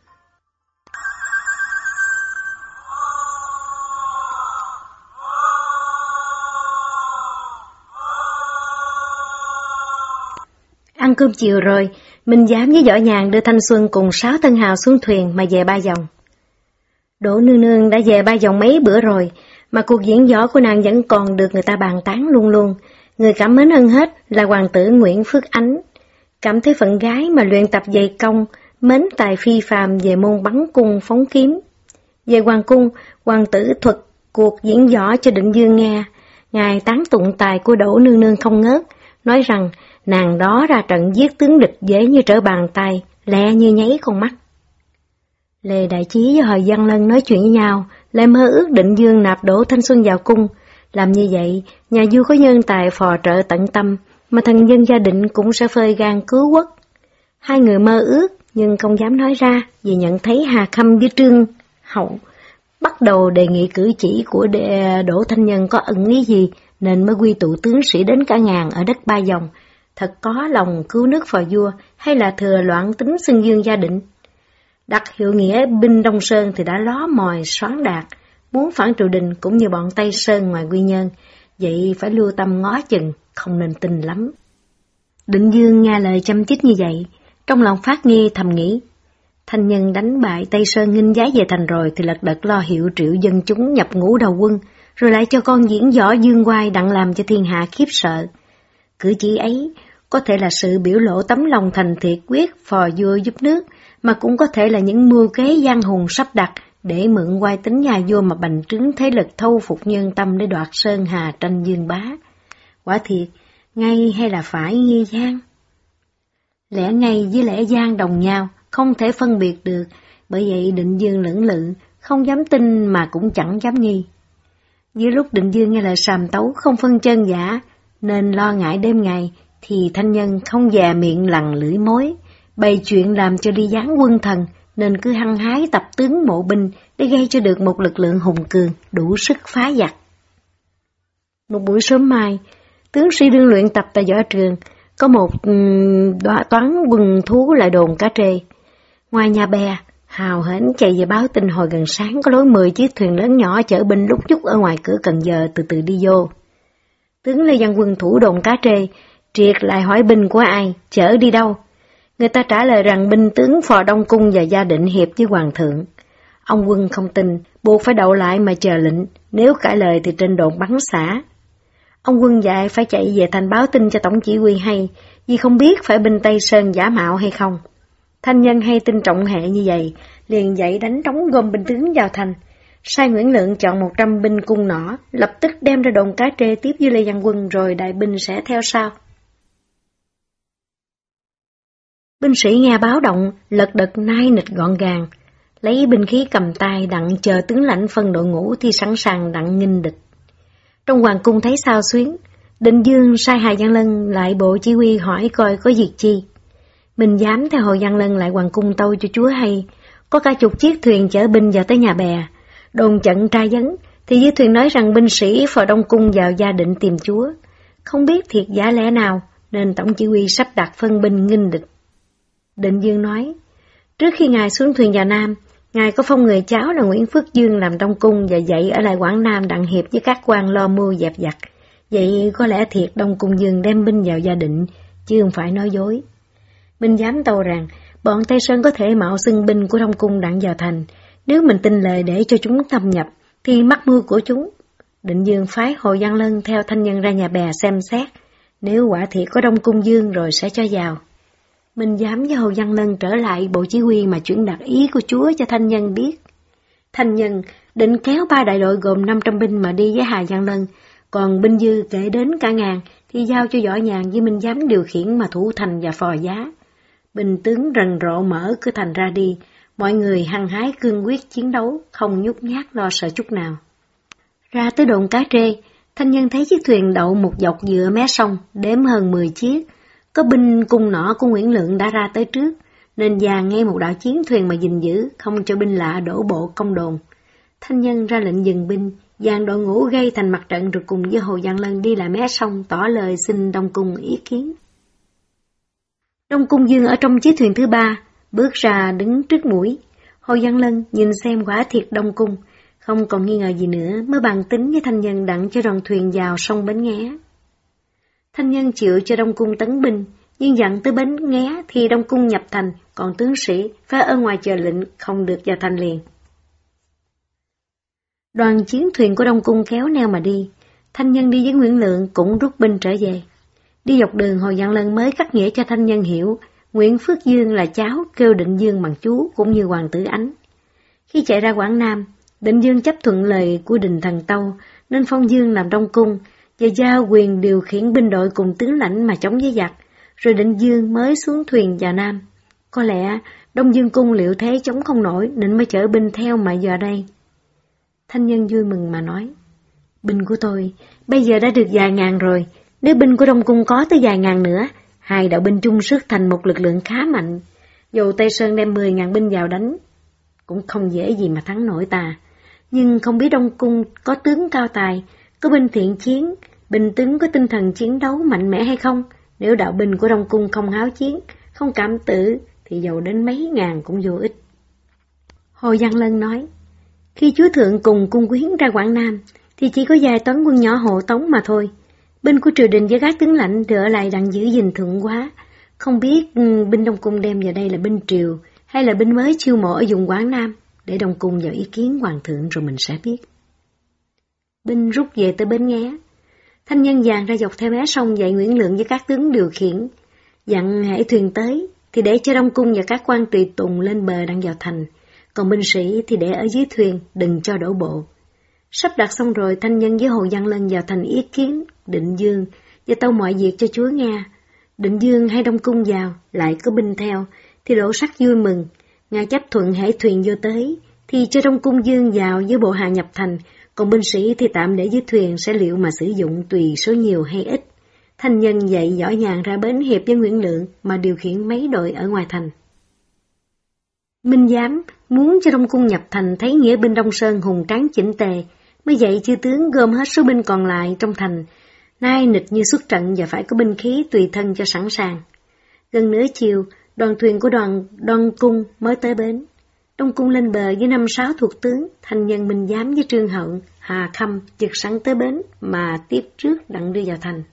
Ăn cơm chiều rồi, Minh Giám với Võ Nhàn đưa Thanh Xuân cùng sáu thân hào xuống thuyền mà về Ba Dòng. Đỗ nương nương đã về Ba Dòng mấy bữa rồi, mà cuộc diễn võ của nàng vẫn còn được người ta bàn tán luôn luôn. Người cảm mến hơn hết là hoàng tử Nguyễn Phước Ánh. Cảm thấy phận gái mà luyện tập dày công, mến tài phi phàm về môn bắn cung phóng kiếm. Về hoàng cung, hoàng tử thuật cuộc diễn võ cho Định Dương nghe. Ngài tán tụng tài của Đỗ nương nương không ngớt, nói rằng nàng đó ra trận giết tướng địch dễ như trở bàn tay, lẹ như nháy con mắt. Lê Đại Chí và Hồi Văn Lân nói chuyện với nhau, lại mơ ước Định Dương nạp Đỗ Thanh Xuân vào cung. Làm như vậy, nhà vua có nhân tài phò trợ tận tâm, mà thần dân gia Định cũng sẽ phơi gan cứu quốc. Hai người mơ ước, nhưng không dám nói ra, vì nhận thấy Hà Khâm với Trương Hậu bắt đầu đề nghị cử chỉ của Đỗ Thanh Nhân có ẩn ý gì, nên mới quy tụ tướng sĩ đến cả ngàn ở đất Ba Dòng. Thật có lòng cứu nước phò vua, hay là thừa loạn tính xưng dương gia Định? Đặt hiệu nghĩa binh Đông Sơn thì đã ló mòi xoán đạt, muốn phản triều đình cũng như bọn Tây Sơn ngoài Quy Nhơn, vậy phải lưu tâm ngó chừng, không nên tin lắm. Định Dương nghe lời chăm chích như vậy, trong lòng phát nghi thầm nghĩ, Thanh Nhân đánh bại Tây Sơn nghinh giá về thành rồi thì lật đật lo hiệu triệu dân chúng nhập ngũ đầu quân, rồi lại cho con diễn võ dương oai đặng làm cho thiên hạ khiếp sợ. Cử chỉ ấy có thể là sự biểu lộ tấm lòng thành thiệt quyết phò vua giúp nước, mà cũng có thể là những mưu kế gian hùng sắp đặt để mượn oai tính nhà vua mà bành trướng thế lực thâu phục nhân tâm để đoạt sơn hà tranh dương bá. Quả thiệt, ngay hay là phải nghi gian? Lẽ ngay với lẽ gian đồng nhau, không thể phân biệt được, bởi vậy Định Dương lưỡng lự, không dám tin mà cũng chẳng dám nghi. Giữa lúc Định Dương nghe lời sàm tấu không phân chân giả, nên lo ngại đêm ngày, thì Thanh Nhân không dè miệng lằn lưỡi mối, bày chuyện làm cho đi giáng quân thần, nên cứ hăng hái tập tướng mộ binh để gây cho được một lực lượng hùng cường đủ sức phá giặc. Một buổi sớm mai, tướng sĩ đương luyện tập tại võ trường, có một um, toán quân thú lại đồn cá trê. Ngoài nhà bè, hào hển chạy về báo tin hồi gần sáng có lối mười chiếc thuyền lớn nhỏ chở binh lúc nhúc ở ngoài cửa Cần Giờ từ từ đi vô. Tướng Lê Văn Quân thủ đồn cá trê, triệt lại hỏi binh của ai, chở đi đâu. Người ta trả lời rằng binh tướng phò Đông Cung và gia định hiệp với hoàng thượng. Ông Quân không tin, buộc phải đậu lại mà chờ lệnh, nếu cãi lời thì trên đồn bắn xả. Ông Quân dạy phải chạy về thành báo tin cho tổng chỉ huy hay, vì không biết phải binh Tây Sơn giả mạo hay không. Thanh Nhân hay tin trọng hệ như vậy, liền dậy đánh trống gom binh tướng vào thành. Sai Nguyễn Lượng chọn một trăm binh cung nỏ, lập tức đem ra đồn cá trê tiếp với Lê Văn Quân, rồi đại binh sẽ theo sau. Binh sĩ nghe báo động, lật đật nai nịch gọn gàng, lấy binh khí cầm tay đặng chờ tướng lãnh phân đội ngũ thì sẵn sàng đặng nghinh địch. Trong hoàng cung thấy sao xuyến, Định Dương sai Hà Văn Lân lại bộ chỉ huy hỏi coi có việc chi. Mình dám theo Hồ Văn Lân lại hoàng cung tâu cho chúa hay, có cả chục chiếc thuyền chở binh vào tới nhà bè, đồn trận tra vấn, thì dưới thuyền nói rằng binh sĩ phò Đông Cung vào gia định tìm chúa. Không biết thiệt giả lẽ nào, nên tổng chỉ huy sắp đặt phân binh nghinh địch. Định Dương nói, trước khi ngài xuống thuyền vào Nam, ngài có phong người cháu là Nguyễn Phước Dương làm Đông Cung và dạy ở lại Quảng Nam đặng hiệp với các quan lo mưu dẹp giặc. Vậy có lẽ thiệt Đông Cung Dương đem binh vào gia định, chứ không phải nói dối. Mình dám tâu rằng, bọn Tây Sơn có thể mạo xưng binh của Đông Cung đặng vào thành. Nếu mình tin lời để cho chúng thâm nhập, thì mắc mưu của chúng. Định Dương phái Hồ Văn Lân theo Thanh Nhân ra nhà bè xem xét. Nếu quả thiệt có Đông Cung Dương rồi sẽ cho vào. Mình dám với Hồ Văn Lân trở lại bộ chỉ huy mà chuyển đạt ý của chúa cho Thanh Nhân biết. Thanh Nhân định kéo ba đại đội gồm năm trăm binh mà đi với Hà Giang Lân, còn binh dư kể đến cả ngàn thì giao cho Võ Nhàn với Minh Giám điều khiển mà thủ thành và phò giá. Binh tướng rần rộ mở cửa thành ra đi, mọi người hăng hái cương quyết chiến đấu, không nhút nhát lo sợ chút nào. Ra tới đồn Cá Trê, Thanh Nhân thấy chiếc thuyền đậu một dọc giữa mé sông, đếm hơn mười chiếc. Có binh cung nỏ của Nguyễn Lượng đã ra tới trước, nên già nghe một đạo chiến thuyền mà gìn giữ, không cho binh lạ đổ bộ công đồn. Thanh Nhân ra lệnh dừng binh, dàn đội ngũ gây thành mặt trận rồi cùng với Hồ Giang Lân đi lại mé sông tỏ lời xin Đông Cung ý kiến. Đông Cung Dương ở trong chiếc thuyền thứ ba, bước ra đứng trước mũi. Hồ Giang Lân nhìn xem quả thiệt Đông Cung, không còn nghi ngờ gì nữa mới bàn tính với Thanh Nhân đặng cho đoàn thuyền vào sông Bến Nghé. Thanh Nhân chịu cho Đông Cung tấn binh, nhưng dặn tới Bến Nghé thì Đông Cung nhập thành, còn tướng sĩ phải ở ngoài chờ lệnh, không được vào thành liền. Đoàn chiến thuyền của Đông Cung kéo neo mà đi, Thanh Nhân đi với Nguyễn Lượng cũng rút binh trở về. Đi dọc đường Hồ Giang Lân mới cắt nghĩa cho Thanh Nhân hiểu, Nguyễn Phước Dương là cháu kêu Định Dương bằng chú cũng như Hoàng tử Ánh. Khi chạy ra Quảng Nam, Định Dương chấp thuận lời của Đình Thần Tâu nên phong Dương làm Đông Cung và giao quyền điều khiển binh đội cùng tướng lãnh mà chống với giặc, rồi Định Dương mới xuống thuyền vào Nam. Có lẽ Đông Dương Cung liệu thế chống không nổi nên mới chở binh theo mà vào đây. Thanh Nhân vui mừng mà nói, binh của tôi bây giờ đã được vài ngàn rồi, nếu binh của Đông Cung có tới vài ngàn nữa, hai đạo binh chung sức thành một lực lượng khá mạnh. Dù Tây Sơn đem mười ngàn binh vào đánh, cũng không dễ gì mà thắng nổi ta. Nhưng không biết Đông Cung có tướng cao tài, có binh thiện chiến, binh tướng có tinh thần chiến đấu mạnh mẽ hay không? Nếu đạo binh của Đông Cung không háo chiến, không cảm tử, thì dầu đến mấy ngàn cũng vô ích. Hồ Giang Lân nói, khi chúa thượng cùng cung quyến ra Quảng Nam, thì chỉ có vài toán quân nhỏ hộ tống mà thôi. Binh của triều đình với các tướng lãnh đỡ lại đặng giữ gìn thượng quá. Không biết um, binh Đông Cung đem vào đây là binh triều, hay là binh mới chiêu mộ ở vùng Quảng Nam, để Đông Cung vào ý kiến hoàng thượng rồi mình sẽ biết. Binh rút về tới Bến Nghé. Thanh Nhân dàn ra dọc theo mé sông dạy Nguyễn Lượng với các tướng điều khiển, dặn hễ thuyền tới thì để cho Đông Cung và các quan tùy tùng lên bờ đang vào thành, còn binh sĩ thì để ở dưới thuyền, đừng cho đổ bộ. Sắp đặt xong rồi, Thanh Nhân với Hồ Giang Lân vào thành ý kiến Định Dương và tâu mọi việc cho chúa nghe. Định Dương hay Đông Cung vào, lại có binh theo, thì Đỗ Sắc vui mừng. Ngài chấp thuận hễ thuyền vô tới, thì cho Đông Cung Dương vào với bộ hạ nhập thành, còn binh sĩ thì tạm để dưới thuyền sẽ liệu mà sử dụng tùy số nhiều hay ít. Thanh Nhân dạy Võ Nhàn ra bến hiệp với Nguyễn Lượng mà điều khiển mấy đội ở ngoài thành. Minh Giám muốn cho Đông Cung nhập thành thấy nghĩa binh Đông Sơn hùng tráng chỉnh tề, mới dạy chư tướng gom hết số binh còn lại trong thành, nay nịch như xuất trận và phải có binh khí tùy thân cho sẵn sàng. Gần nửa chiều, đoàn thuyền của đoàn Đông Cung mới tới bến. Đông Cung lên bờ với năm sáu thuộc tướng, Thanh Nhân, Minh Giám với Trương Hận, Hà Khâm chực sẵn tới bến mà tiếp trước đặng đưa vào thành.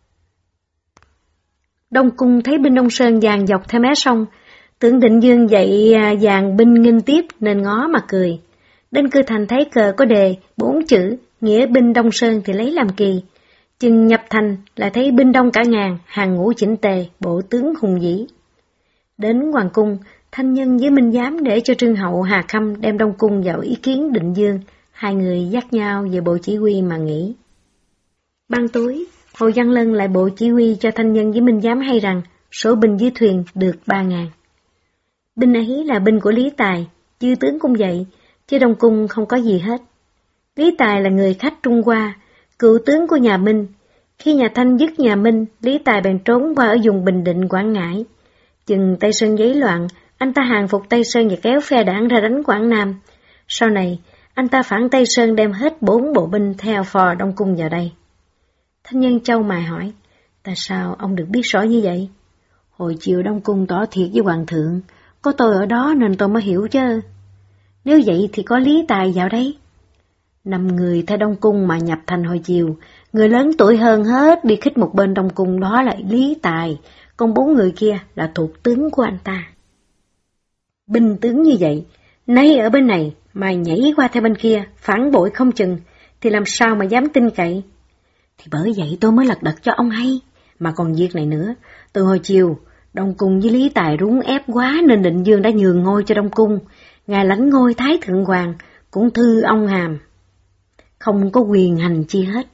Đông Cung thấy binh Đông Sơn dàn dọc theo mé sông, tưởng Định Dương dạy dàn binh nghênh tiếp nên ngó mà cười. Đến cửa thành thấy cờ có đề bốn chữ nghĩa binh Đông Sơn thì lấy làm kỳ. Chừng nhập thành lại thấy binh đông cả ngàn, hàng ngũ chỉnh tề, bộ tướng hùng vĩ. Đến hoàng cung, Thanh Nhân với Minh Giám để cho Trương Hậu, Hà Khâm đem Đông Cung vào ý kiến Định Dương, hai người dắt nhau về bộ chỉ huy mà nghỉ. Ban tối, Hồ Giang Lân lại bộ chỉ huy cho Thanh Nhân với Minh Giám hay rằng số binh dưới thuyền được ba ngàn. Binh ấy là binh của Lý Tài, chư tướng cũng vậy, chứ Đông Cung không có gì hết. Lý Tài là người khách Trung Hoa, cựu tướng của nhà Minh. Khi nhà Thanh dứt nhà Minh, Lý Tài bèn trốn qua ở vùng Bình Định, Quảng Ngãi. Chừng Tây Sơn giấy loạn, anh ta hàng phục Tây Sơn và kéo phe đảng ra đánh Quảng Nam. Sau này, anh ta phản Tây Sơn đem hết bốn bộ binh theo phò Đông Cung vào đây. Thanh Nhân châu mày hỏi, tại sao ông được biết rõ như vậy? Hồi chiều Đông Cung tỏ thiệt với hoàng thượng, có tôi ở đó nên tôi mới hiểu chứ. Nếu vậy thì có Lý Tài vào đấy. Năm người theo Đông Cung mà nhập thành hồi chiều, người lớn tuổi hơn hết đi khích một bên Đông Cung đó là Lý Tài, còn bốn người kia là thuộc tướng của anh ta. Binh tướng như vậy, nay ở bên này mà nhảy qua theo bên kia, phản bội không chừng, thì làm sao mà dám tin cậy? Thì bởi vậy tôi mới lật đật cho ông hay, mà còn việc này nữa, từ hồi chiều, Đông Cung với Lý Tài rúng ép quá nên Định Dương đã nhường ngôi cho Đông Cung. Ngài lãnh ngôi Thái Thượng Hoàng, cũng thư ông hàm, không có quyền hành chi hết.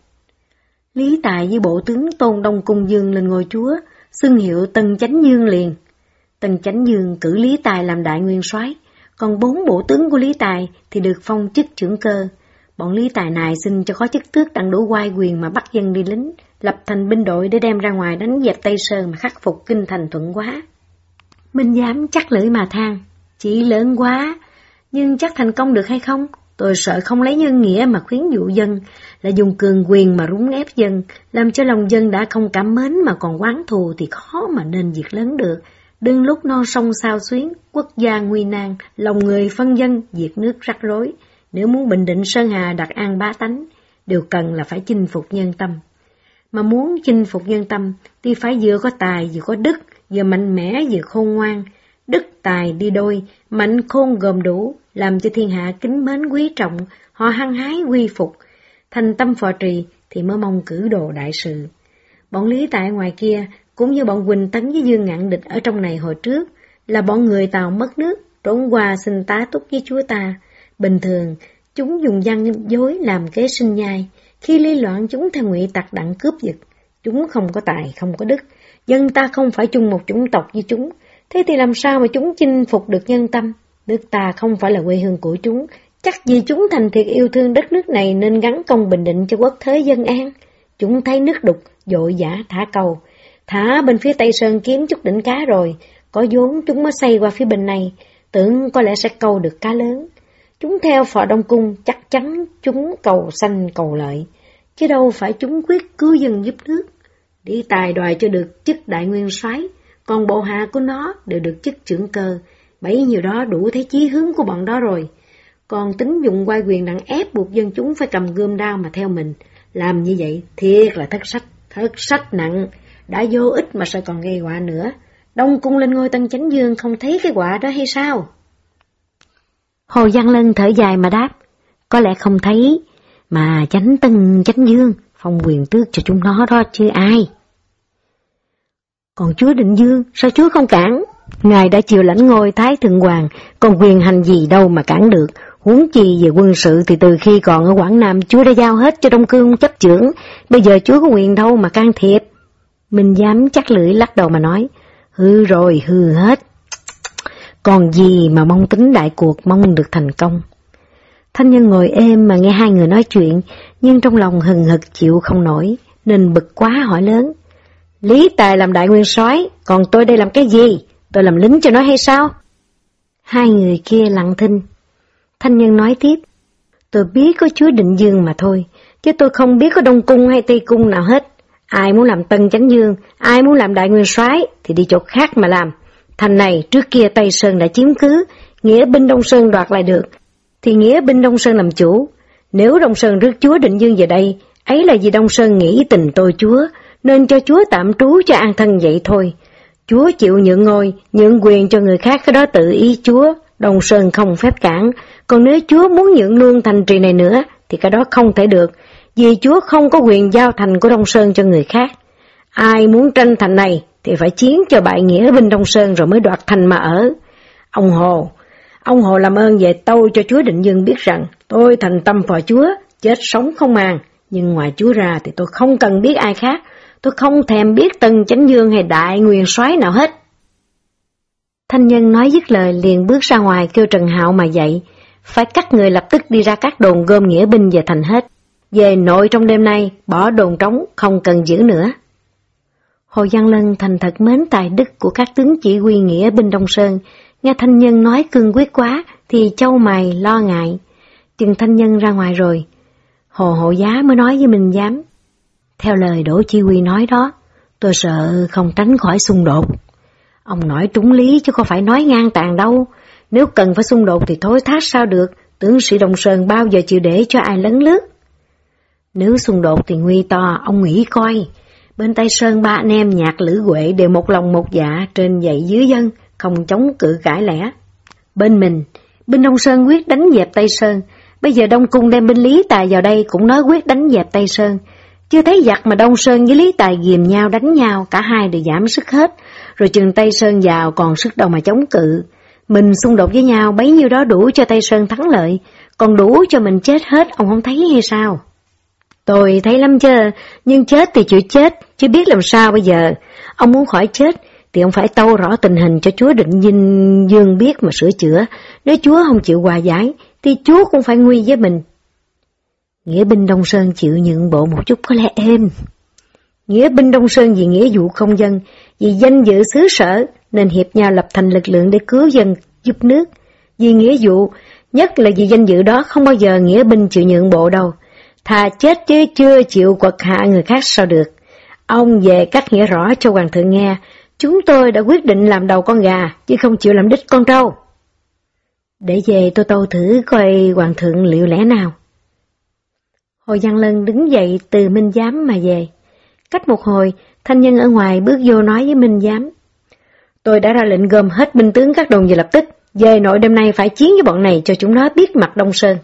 Lý Tài với bộ tướng tôn Đông Cung Dương lên ngôi chúa, xưng hiệu Tân Chánh Dương liền. Tân Chánh Dương cử Lý Tài làm đại nguyên soái, còn bốn bộ tướng của Lý Tài thì được phong chức trưởng cơ. Bọn Lý Tài này xin cho có chức tước đặng đủ oai quyền mà bắt dân đi lính, lập thành binh đội để đem ra ngoài đánh dẹp Tây Sơn mà khắc phục kinh thành Thuận Hóa. Minh Giám chắc lưỡi mà than, chỉ lớn quá, nhưng chắc thành công được hay không? Tôi sợ không lấy nhân nghĩa mà khuyến dụ dân, là dùng cường quyền mà rúng ép dân, làm cho lòng dân đã không cảm mến mà còn oán thù thì khó mà nên việc lớn được. Đương lúc non sông xao xuyến, quốc gia nguy nan, lòng người phân dân, diệt nước rắc rối. Nếu muốn bình định Sơn Hà đặt an bá tánh, điều cần là phải chinh phục nhân tâm. Mà muốn chinh phục nhân tâm thì phải vừa có tài vừa có đức, vừa mạnh mẽ vừa khôn ngoan. Đức tài đi đôi, mạnh khôn gồm đủ, làm cho thiên hạ kính mến quý trọng, họ hăng hái quy phục. Thành tâm phò trì thì mới mong cử đồ đại sự. Bọn Lý Tại ngoài kia, cũng như bọn Quỳnh Tấn với Dương Ngạn Địch ở trong này hồi trước, là bọn người Tàu mất nước, trốn qua xin tá túc với chúa ta. Bình thường, chúng dùng gian dối làm kế sinh nhai, khi ly loạn chúng theo ngụy tặc đặng cướp giật. Chúng không có tài, không có đức, dân ta không phải chung một chủng tộc với chúng, thế thì làm sao mà chúng chinh phục được nhân tâm? Nước ta không phải là quê hương của chúng, chắc vì chúng thành thiệt yêu thương đất nước này nên gắn công bình định cho quốc thế dân an. Chúng thấy nước đục, vội vã thả cầu, thả bên phía Tây Sơn kiếm chút đỉnh cá rồi, có vốn chúng mới xây qua phía bên này, tưởng có lẽ sẽ câu được cá lớn. Chúng theo phò Đông Cung chắc chắn chúng cầu sanh cầu lợi, chứ đâu phải chúng quyết cứu dân giúp nước. Lý Tài đòi cho được chức đại nguyên soái, còn bộ hạ của nó đều được chức trưởng cơ, bấy nhiêu đó đủ thấy chí hướng của bọn đó rồi. Còn tính dùng quay quyền đặng ép buộc dân chúng phải cầm gươm đao mà theo mình, làm như vậy thiệt là thất sách, thất sách nặng, đã vô ích mà sẽ còn gây họa nữa. Đông Cung lên ngôi Tân Chánh Dương không thấy cái họa đó hay sao? Hồ Văn Lân thở dài mà đáp, có lẽ không thấy, mà Chánh Tân Chánh Dương phong quyền tước cho chúng nó đó chứ ai. Còn chúa Định Dương, sao chúa không cản? Ngài đã chịu lãnh ngôi Thái Thượng Hoàng, còn quyền hành gì đâu mà cản được. Huống chi về quân sự thì từ khi còn ở Quảng Nam chúa đã giao hết cho Đông Cương chấp chưởng, bây giờ chúa có quyền đâu mà can thiệp. Minh Giám chắc lưỡi lắc đầu mà nói, hư rồi, hư hết. Còn gì mà mong tính đại cuộc mong được thành công. Thanh Nhân ngồi êm mà nghe hai người nói chuyện, nhưng trong lòng hừng hực chịu không nổi, nên bực quá hỏi lớn. Lý Tài làm đại nguyên soái, còn tôi đây làm cái gì? Tôi làm lính cho nó hay sao? Hai người kia lặng thinh. Thanh Nhân nói tiếp, tôi biết có chúa Định Dương mà thôi, chứ tôi không biết có Đông Cung hay Tây Cung nào hết. Ai muốn làm Tân Chánh Dương, ai muốn làm đại nguyên soái thì đi chỗ khác mà làm. Thành này trước kia Tây Sơn đã chiếm cứ, nghĩa binh Đông Sơn đoạt lại được, thì nghĩa binh Đông Sơn làm chủ. Nếu Đông Sơn rước chúa Định Dương về đây, ấy là vì Đông Sơn nghĩ tình tôi chúa, nên cho chúa tạm trú cho an thân vậy thôi. Chúa chịu nhượng ngôi, nhượng quyền cho người khác, cái đó tự ý chúa, Đông Sơn không phép cản. Còn nếu chúa muốn nhượng luôn thành trì này nữa, thì cái đó không thể được, vì chúa không có quyền giao thành của Đông Sơn cho người khác. Ai muốn tranh thành này, thì phải chiến cho bại nghĩa binh Đông Sơn rồi mới đoạt thành mà ở. Ông Hồ, ông Hồ làm ơn về tâu cho chúa Định Dương biết rằng, tôi thành tâm phò chúa, chết sống không màng, nhưng ngoài chúa ra thì tôi không cần biết ai khác. Tôi không thèm biết Tân Chánh Dương hay đại nguyên soái nào hết. Thanh Nhân nói dứt lời liền bước ra ngoài kêu Trần Hạo mà dậy, phải cắt người lập tức đi ra các đồn gom nghĩa binh về thành hết. Về nội trong đêm nay, bỏ đồn trống, không cần giữ nữa. Hồ Văn Lân thành thật mến tài đức của các tướng chỉ huy nghĩa binh Đông Sơn, nghe Thanh Nhân nói cương quyết quá thì chau mày lo ngại. Chừng Thanh Nhân ra ngoài rồi, Hồ Hộ Giá mới nói với Minh Giám, theo lời Đỗ Chi Huy nói đó, tôi sợ không tránh khỏi xung đột. Ông nói trúng lý chứ có phải nói ngang tàn đâu. Nếu cần phải xung đột thì thối thác sao được, tướng sĩ Đông Sơn bao giờ chịu để cho ai lấn lướt. Nếu xung đột thì nguy to, ông nghĩ coi. Bên Tây Sơn ba anh em Nhạc Lữ Huệ đều một lòng một dạ, trên dậy dưới dân, không chống cự cãi lẽ. Bên mình, binh Đông Sơn quyết đánh dẹp Tây Sơn, bây giờ Đông Cung đem binh Lý Tài vào đây cũng nói quyết đánh dẹp Tây Sơn. Chưa thấy giặc mà Đông Sơn với Lý Tài ghìm nhau đánh nhau, cả hai đều giảm sức hết, rồi chừng Tây Sơn vào còn sức đâu mà chống cự. Mình xung đột với nhau bấy nhiêu đó đủ cho Tây Sơn thắng lợi, còn đủ cho mình chết hết, ông không thấy hay sao? Tôi thấy lắm chứ, nhưng chết thì chịu chết, chứ biết làm sao bây giờ. Ông muốn khỏi chết, thì ông phải tâu rõ tình hình cho Chúa Định Dinh Dương biết mà sửa chữa. Nếu Chúa không chịu hòa giải, thì Chúa cũng phải nguy với mình. Nghĩa binh Đông Sơn chịu nhượng bộ một chút có lẽ êm. Nghĩa binh Đông Sơn vì nghĩa vụ không dân, vì danh dự xứ sở, nên hiệp nhau lập thành lực lượng để cứu dân, giúp nước. Vì nghĩa vụ, nhất là vì danh dự đó, không bao giờ nghĩa binh chịu nhượng bộ đâu. Thà chết chứ chưa chịu quật hạ người khác sao được. Ông về cắt nghĩa rõ cho hoàng thượng nghe, chúng tôi đã quyết định làm đầu con gà, chứ không chịu làm đích con trâu. Để về tôi tâu thử coi hoàng thượng liệu lẽ nào. Hồ Văn Lân đứng dậy từ Minh Giám mà về. Cách một hồi, thanh nhân ở ngoài bước vô nói với Minh Giám. Tôi đã ra lệnh gom hết binh tướng các đồn về lập tức, về nội đêm nay phải chiến với bọn này cho chúng nó biết mặt Đông Sơn.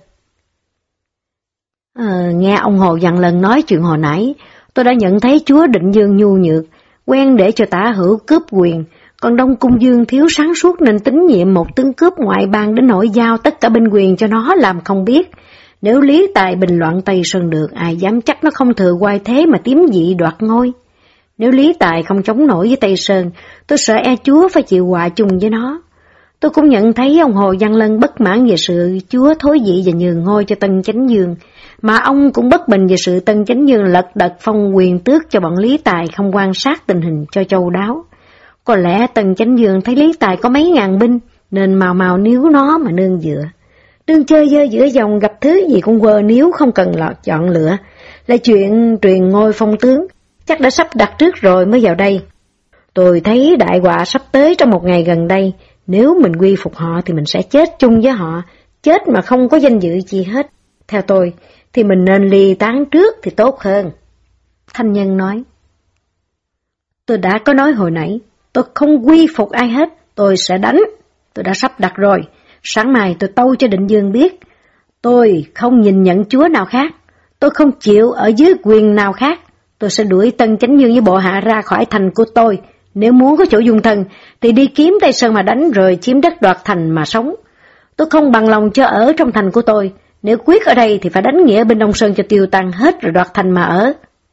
Ờ, nghe ông Hồ Văn Lân nói chuyện hồi nãy, tôi đã nhận thấy Chúa Định Dương nhu nhược, quen để cho Tả Hữu cướp quyền, còn Đông Cung Dương thiếu sáng suốt nên tín nhiệm một tướng cướp ngoại bang đến nỗi giao tất cả binh quyền cho nó làm không biết. Nếu Lý Tài bình loạn Tây Sơn được, ai dám chắc nó không thừa quay thế mà tiếm dị đoạt ngôi. Nếu Lý Tài không chống nổi với Tây Sơn, tôi sợ e Chúa phải chịu họa chung với nó. Tôi cũng nhận thấy ông Hồ Văn Lân bất mãn về sự Chúa thối dị và nhường ngôi cho Tân Chánh Dương, mà ông cũng bất bình về sự Tân Chánh Dương lật đật phong quyền tước cho bọn Lý Tài không quan sát tình hình cho châu đáo. Có lẽ Tân Chánh Dương thấy Lý Tài có mấy ngàn binh, nên màu màu níu nó mà nương dựa. Đương chơi dơ giữa dòng gặp thứ gì cũng quơ níu không cần lọt chọn lựa. Là chuyện truyền ngôi phong tướng, chắc đã sắp đặt trước rồi mới vào đây. Tôi thấy đại họa sắp tới trong một ngày gần đây, nếu mình quy phục họ thì mình sẽ chết chung với họ, chết mà không có danh dự gì hết. Theo tôi, thì mình nên ly tán trước thì tốt hơn. Thanh nhân nói, tôi đã có nói hồi nãy, tôi không quy phục ai hết, tôi sẽ đánh, tôi đã sắp đặt rồi. Sáng mai tôi tâu cho Định Dương biết, tôi không nhìn nhận Chúa nào khác, tôi không chịu ở dưới quyền nào khác, tôi sẽ đuổi Tân Chánh Dương với bộ hạ ra khỏi thành của tôi. Nếu muốn có chỗ dung thân, thì đi kiếm Tây Sơn mà đánh rồi chiếm đất đoạt thành mà sống. Tôi không bằng lòng cho ở trong thành của tôi, nếu quyết ở đây thì phải đánh nghĩa bên Đông Sơn cho tiêu tan hết rồi đoạt thành mà ở.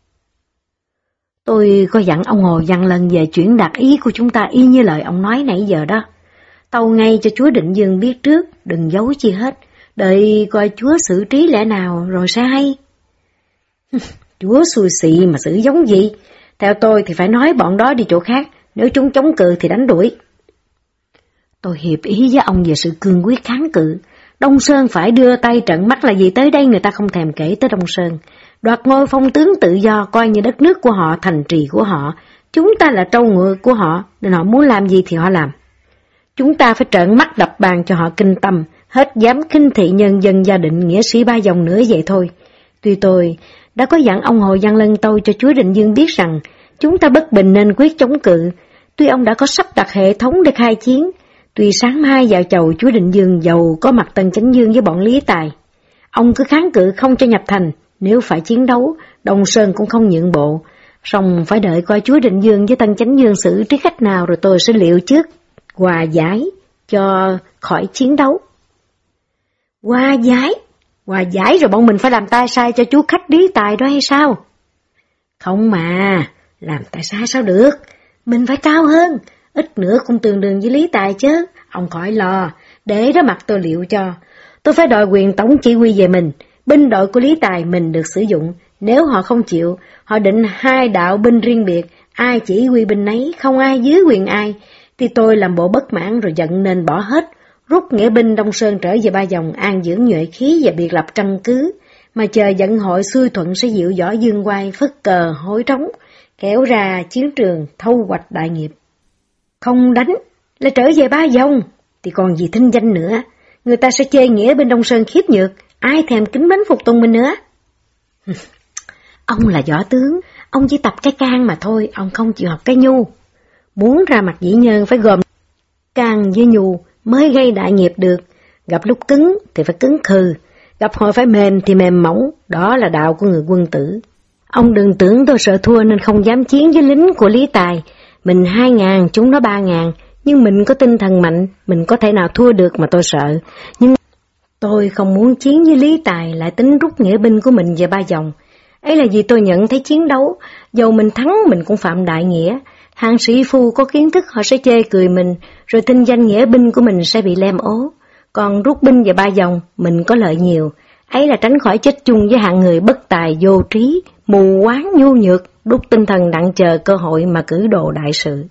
Tôi có dặn ông Hồ Văn Lân về chuyển đạt ý của chúng ta y như lời ông nói nãy giờ đó. Tâu ngay cho Chúa Định Dương biết trước, đừng giấu chi hết, đợi coi Chúa xử trí lẽ nào rồi sẽ hay. Chúa xui xị mà xử giống gì? Theo tôi thì phải nói bọn đó đi chỗ khác, nếu chúng chống cự thì đánh đuổi. Tôi hiệp ý với ông về sự cương quyết kháng cự. Đông Sơn phải đưa tay trận mắt là gì, tới đây người ta không thèm kể tới Đông Sơn. Đoạt ngôi phong tướng tự do coi như đất nước của họ, thành trì của họ. Chúng ta là trâu ngựa của họ, nên họ muốn làm gì thì họ làm. Chúng ta phải trợn mắt đập bàn cho họ kinh tâm, hết dám khinh thị nhân dân gia định nghĩa sĩ ba dòng nữa vậy thôi. Tuy tôi đã có dặn ông Hồ Văn Lân tâu cho Chúa Định Dương biết rằng chúng ta bất bình nên quyết chống cự. Tuy ông đã có sắp đặt hệ thống để khai chiến, tuy sáng mai vào chầu Chúa Định Dương giàu có mặt Tân Chánh Dương với bọn Lý Tài, ông cứ kháng cự không cho nhập thành. Nếu phải chiến đấu, Đông Sơn cũng không nhượng bộ. Song phải đợi coi Chúa Định Dương với Tân Chánh Dương xử trí cách nào rồi tôi sẽ liệu trước hòa giải cho khỏi chiến đấu. Hòa giải? Hòa giải rồi bọn mình phải làm tay sai cho chú khách Lý Tài đó hay sao? Không mà, làm tay sai sao được? Mình phải cao hơn, ít nữa cũng tương đương với Lý Tài chứ. Ông khỏi lo, để đó mặt tôi liệu cho. Tôi phải đòi quyền tổng chỉ huy về mình. Binh đội của Lý Tài mình được sử dụng. Nếu họ không chịu, họ định hai đạo binh riêng biệt, ai chỉ huy binh nấy, không ai dưới quyền ai, thì tôi làm bộ bất mãn rồi giận nên bỏ hết, rút nghĩa binh Đông Sơn trở về Ba Dòng an dưỡng nhuệ khí và biệt lập căn cứ, mà chờ vận hội xuôi thuận sẽ dịu dõ dương quay, phất cờ hối trống, kéo ra chiến trường thâu hoạch đại nghiệp. Không đánh là trở về Ba Dòng thì còn gì thinh danh nữa, người ta sẽ chê nghĩa bên Đông Sơn khiếp nhược, ai thèm kính mến phục tùng mình nữa. Ông là võ tướng, ông chỉ tập cái can mà thôi, ông không chịu học cái nhu. Muốn ra mặt dĩ nhân phải gồm can với nhu mới gây đại nghiệp được, gặp lúc cứng thì phải cứng khừ, gặp hồi phải mềm thì mềm mỏng, đó là đạo của người quân tử. Ông đừng tưởng tôi sợ thua nên không dám chiến với lính của Lý Tài, mình hai ngàn, chúng nó ba ngàn, nhưng mình có tinh thần mạnh, mình có thể nào thua được mà tôi sợ. Nhưng Tôi không muốn chiến với Lý Tài lại tính rút nghĩa binh của mình về Ba Dòng. Ấy là vì tôi nhận thấy chiến đấu, dầu mình thắng mình cũng phạm đại nghĩa. Hạng sĩ phu có kiến thức họ sẽ chê cười mình, rồi thinh danh nghĩa binh của mình sẽ bị lem ố. Còn rút binh về Ba Dòng, mình có lợi nhiều. Ấy là tránh khỏi chết chung với hạng người bất tài, vô trí, mù quáng, nhu nhược, đúc tinh thần đặng chờ cơ hội mà cử đồ đại sự.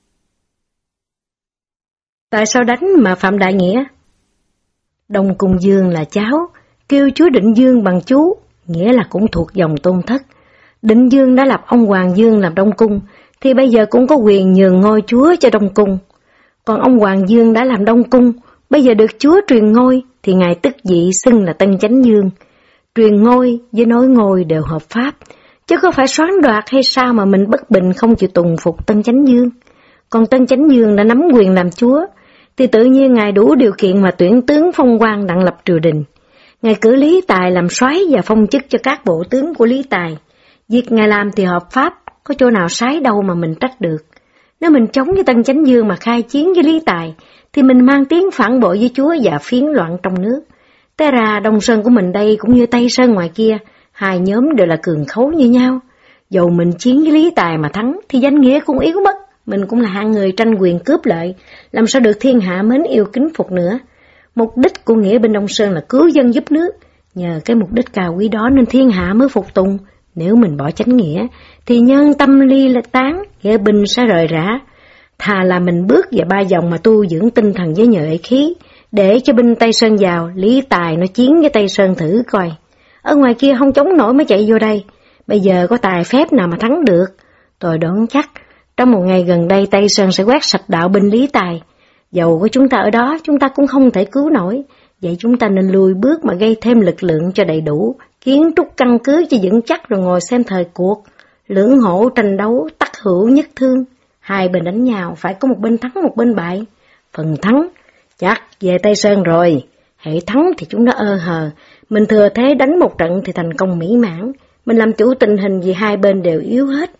Tại sao đánh mà phạm đại nghĩa? Đông Cung Dương là cháu, kêu chúa Định Dương bằng chú, nghĩa là cũng thuộc dòng tôn thất. Định Dương đã lập ông Hoàng Dương làm Đông Cung, thì bây giờ cũng có quyền nhường ngôi chúa cho Đông Cung. Còn ông Hoàng Dương đã làm Đông Cung, bây giờ được chúa truyền ngôi, thì ngài tức dị xưng là Tân Chánh Dương. Truyền ngôi với nối ngôi đều hợp pháp, chứ có phải soán đoạt hay sao mà mình bất bình không chịu tùng phục Tân Chánh Dương. Còn Tân Chánh Dương đã nắm quyền làm chúa, thì tự nhiên ngài đủ điều kiện mà tuyển tướng phong quan đặng lập triều đình. Ngài cử Lý Tài làm soái và phong chức cho các bộ tướng của Lý Tài. Việc ngài làm thì hợp pháp, có chỗ nào sái đâu mà mình trách được. Nếu mình chống với Tân Chánh Dương mà khai chiến với Lý Tài, thì mình mang tiếng phản bội với chúa và phiến loạn trong nước. Té ra Đông Sơn của mình đây cũng như Tây Sơn ngoài kia, hai nhóm đều là cường khấu như nhau. Dầu mình chiến với Lý Tài mà thắng, thì danh nghĩa cũng yếu mất. Mình cũng là hạng người tranh quyền cướp lợi, làm sao được thiên hạ mến yêu kính phục nữa. Mục đích của nghĩa binh Đông Sơn là cứu dân giúp nước. Nhờ cái mục đích cao quý đó nên thiên hạ mới phục tùng. Nếu mình bỏ chánh nghĩa, thì nhân tâm ly là tán, nghĩa binh sẽ rời rã. Thà là mình bước vào Ba Dòng mà tu dưỡng tinh thần với nhuệ khí, để cho binh Tây Sơn vào, Lý Tài nó chiến với Tây Sơn thử coi. Ở ngoài kia không chống nổi mới chạy vô đây, bây giờ có tài phép nào mà thắng được. Tôi đoán chắc, trong một ngày gần đây Tây Sơn sẽ quét sạch đạo binh Lý Tài. Dầu có chúng ta ở đó, chúng ta cũng không thể cứu nổi. Vậy chúng ta nên lùi bước mà gây thêm lực lượng cho đầy đủ, kiến trúc căn cứ cho vững chắc rồi ngồi xem thời cuộc. Lưỡng hổ tranh đấu, tắc hữu nhất thương. Hai bên đánh nhau, phải có một bên thắng một bên bại. Phần thắng, chắc về Tây Sơn rồi. Hệ thắng thì chúng nó ơ hờ. Mình thừa thế đánh một trận thì thành công mỹ mãn. Mình làm chủ tình hình vì hai bên đều yếu hết.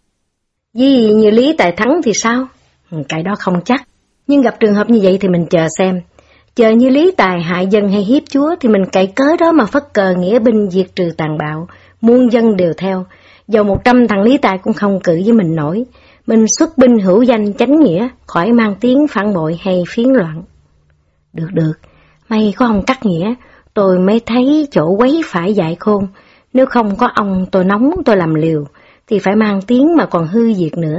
Vì như Lý Tài thắng thì sao? Cái đó không chắc. Nhưng gặp trường hợp như vậy thì mình chờ xem. Chờ như Lý Tài hại dân hay hiếp chúa thì mình cậy cớ đó mà phất cờ nghĩa binh diệt trừ tàn bạo. Muôn dân đều theo. Dầu một trăm thằng Lý Tài cũng không cự với mình nổi. Mình xuất binh hữu danh chánh nghĩa, khỏi mang tiếng phản bội hay phiến loạn. Được được, may có ông cắt nghĩa, tôi mới thấy chỗ quấy phải dại khôn. Nếu không có ông tôi nóng tôi làm liều, thì phải mang tiếng mà còn hư việc nữa.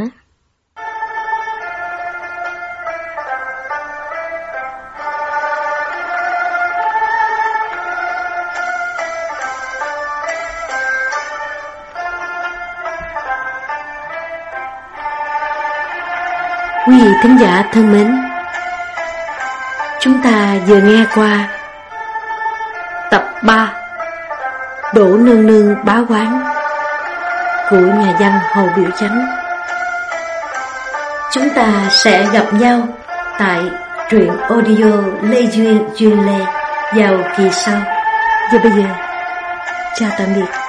Quý vị thính giả thân mến, chúng ta vừa nghe qua tập ba Đỗ Nương Nương Bá Quán của nhà văn Hồ Biểu Chánh. Chúng ta sẽ gặp nhau tại truyện audio Lê Duyên Duyên Lê vào kỳ sau. Và bây giờ, chào tạm biệt.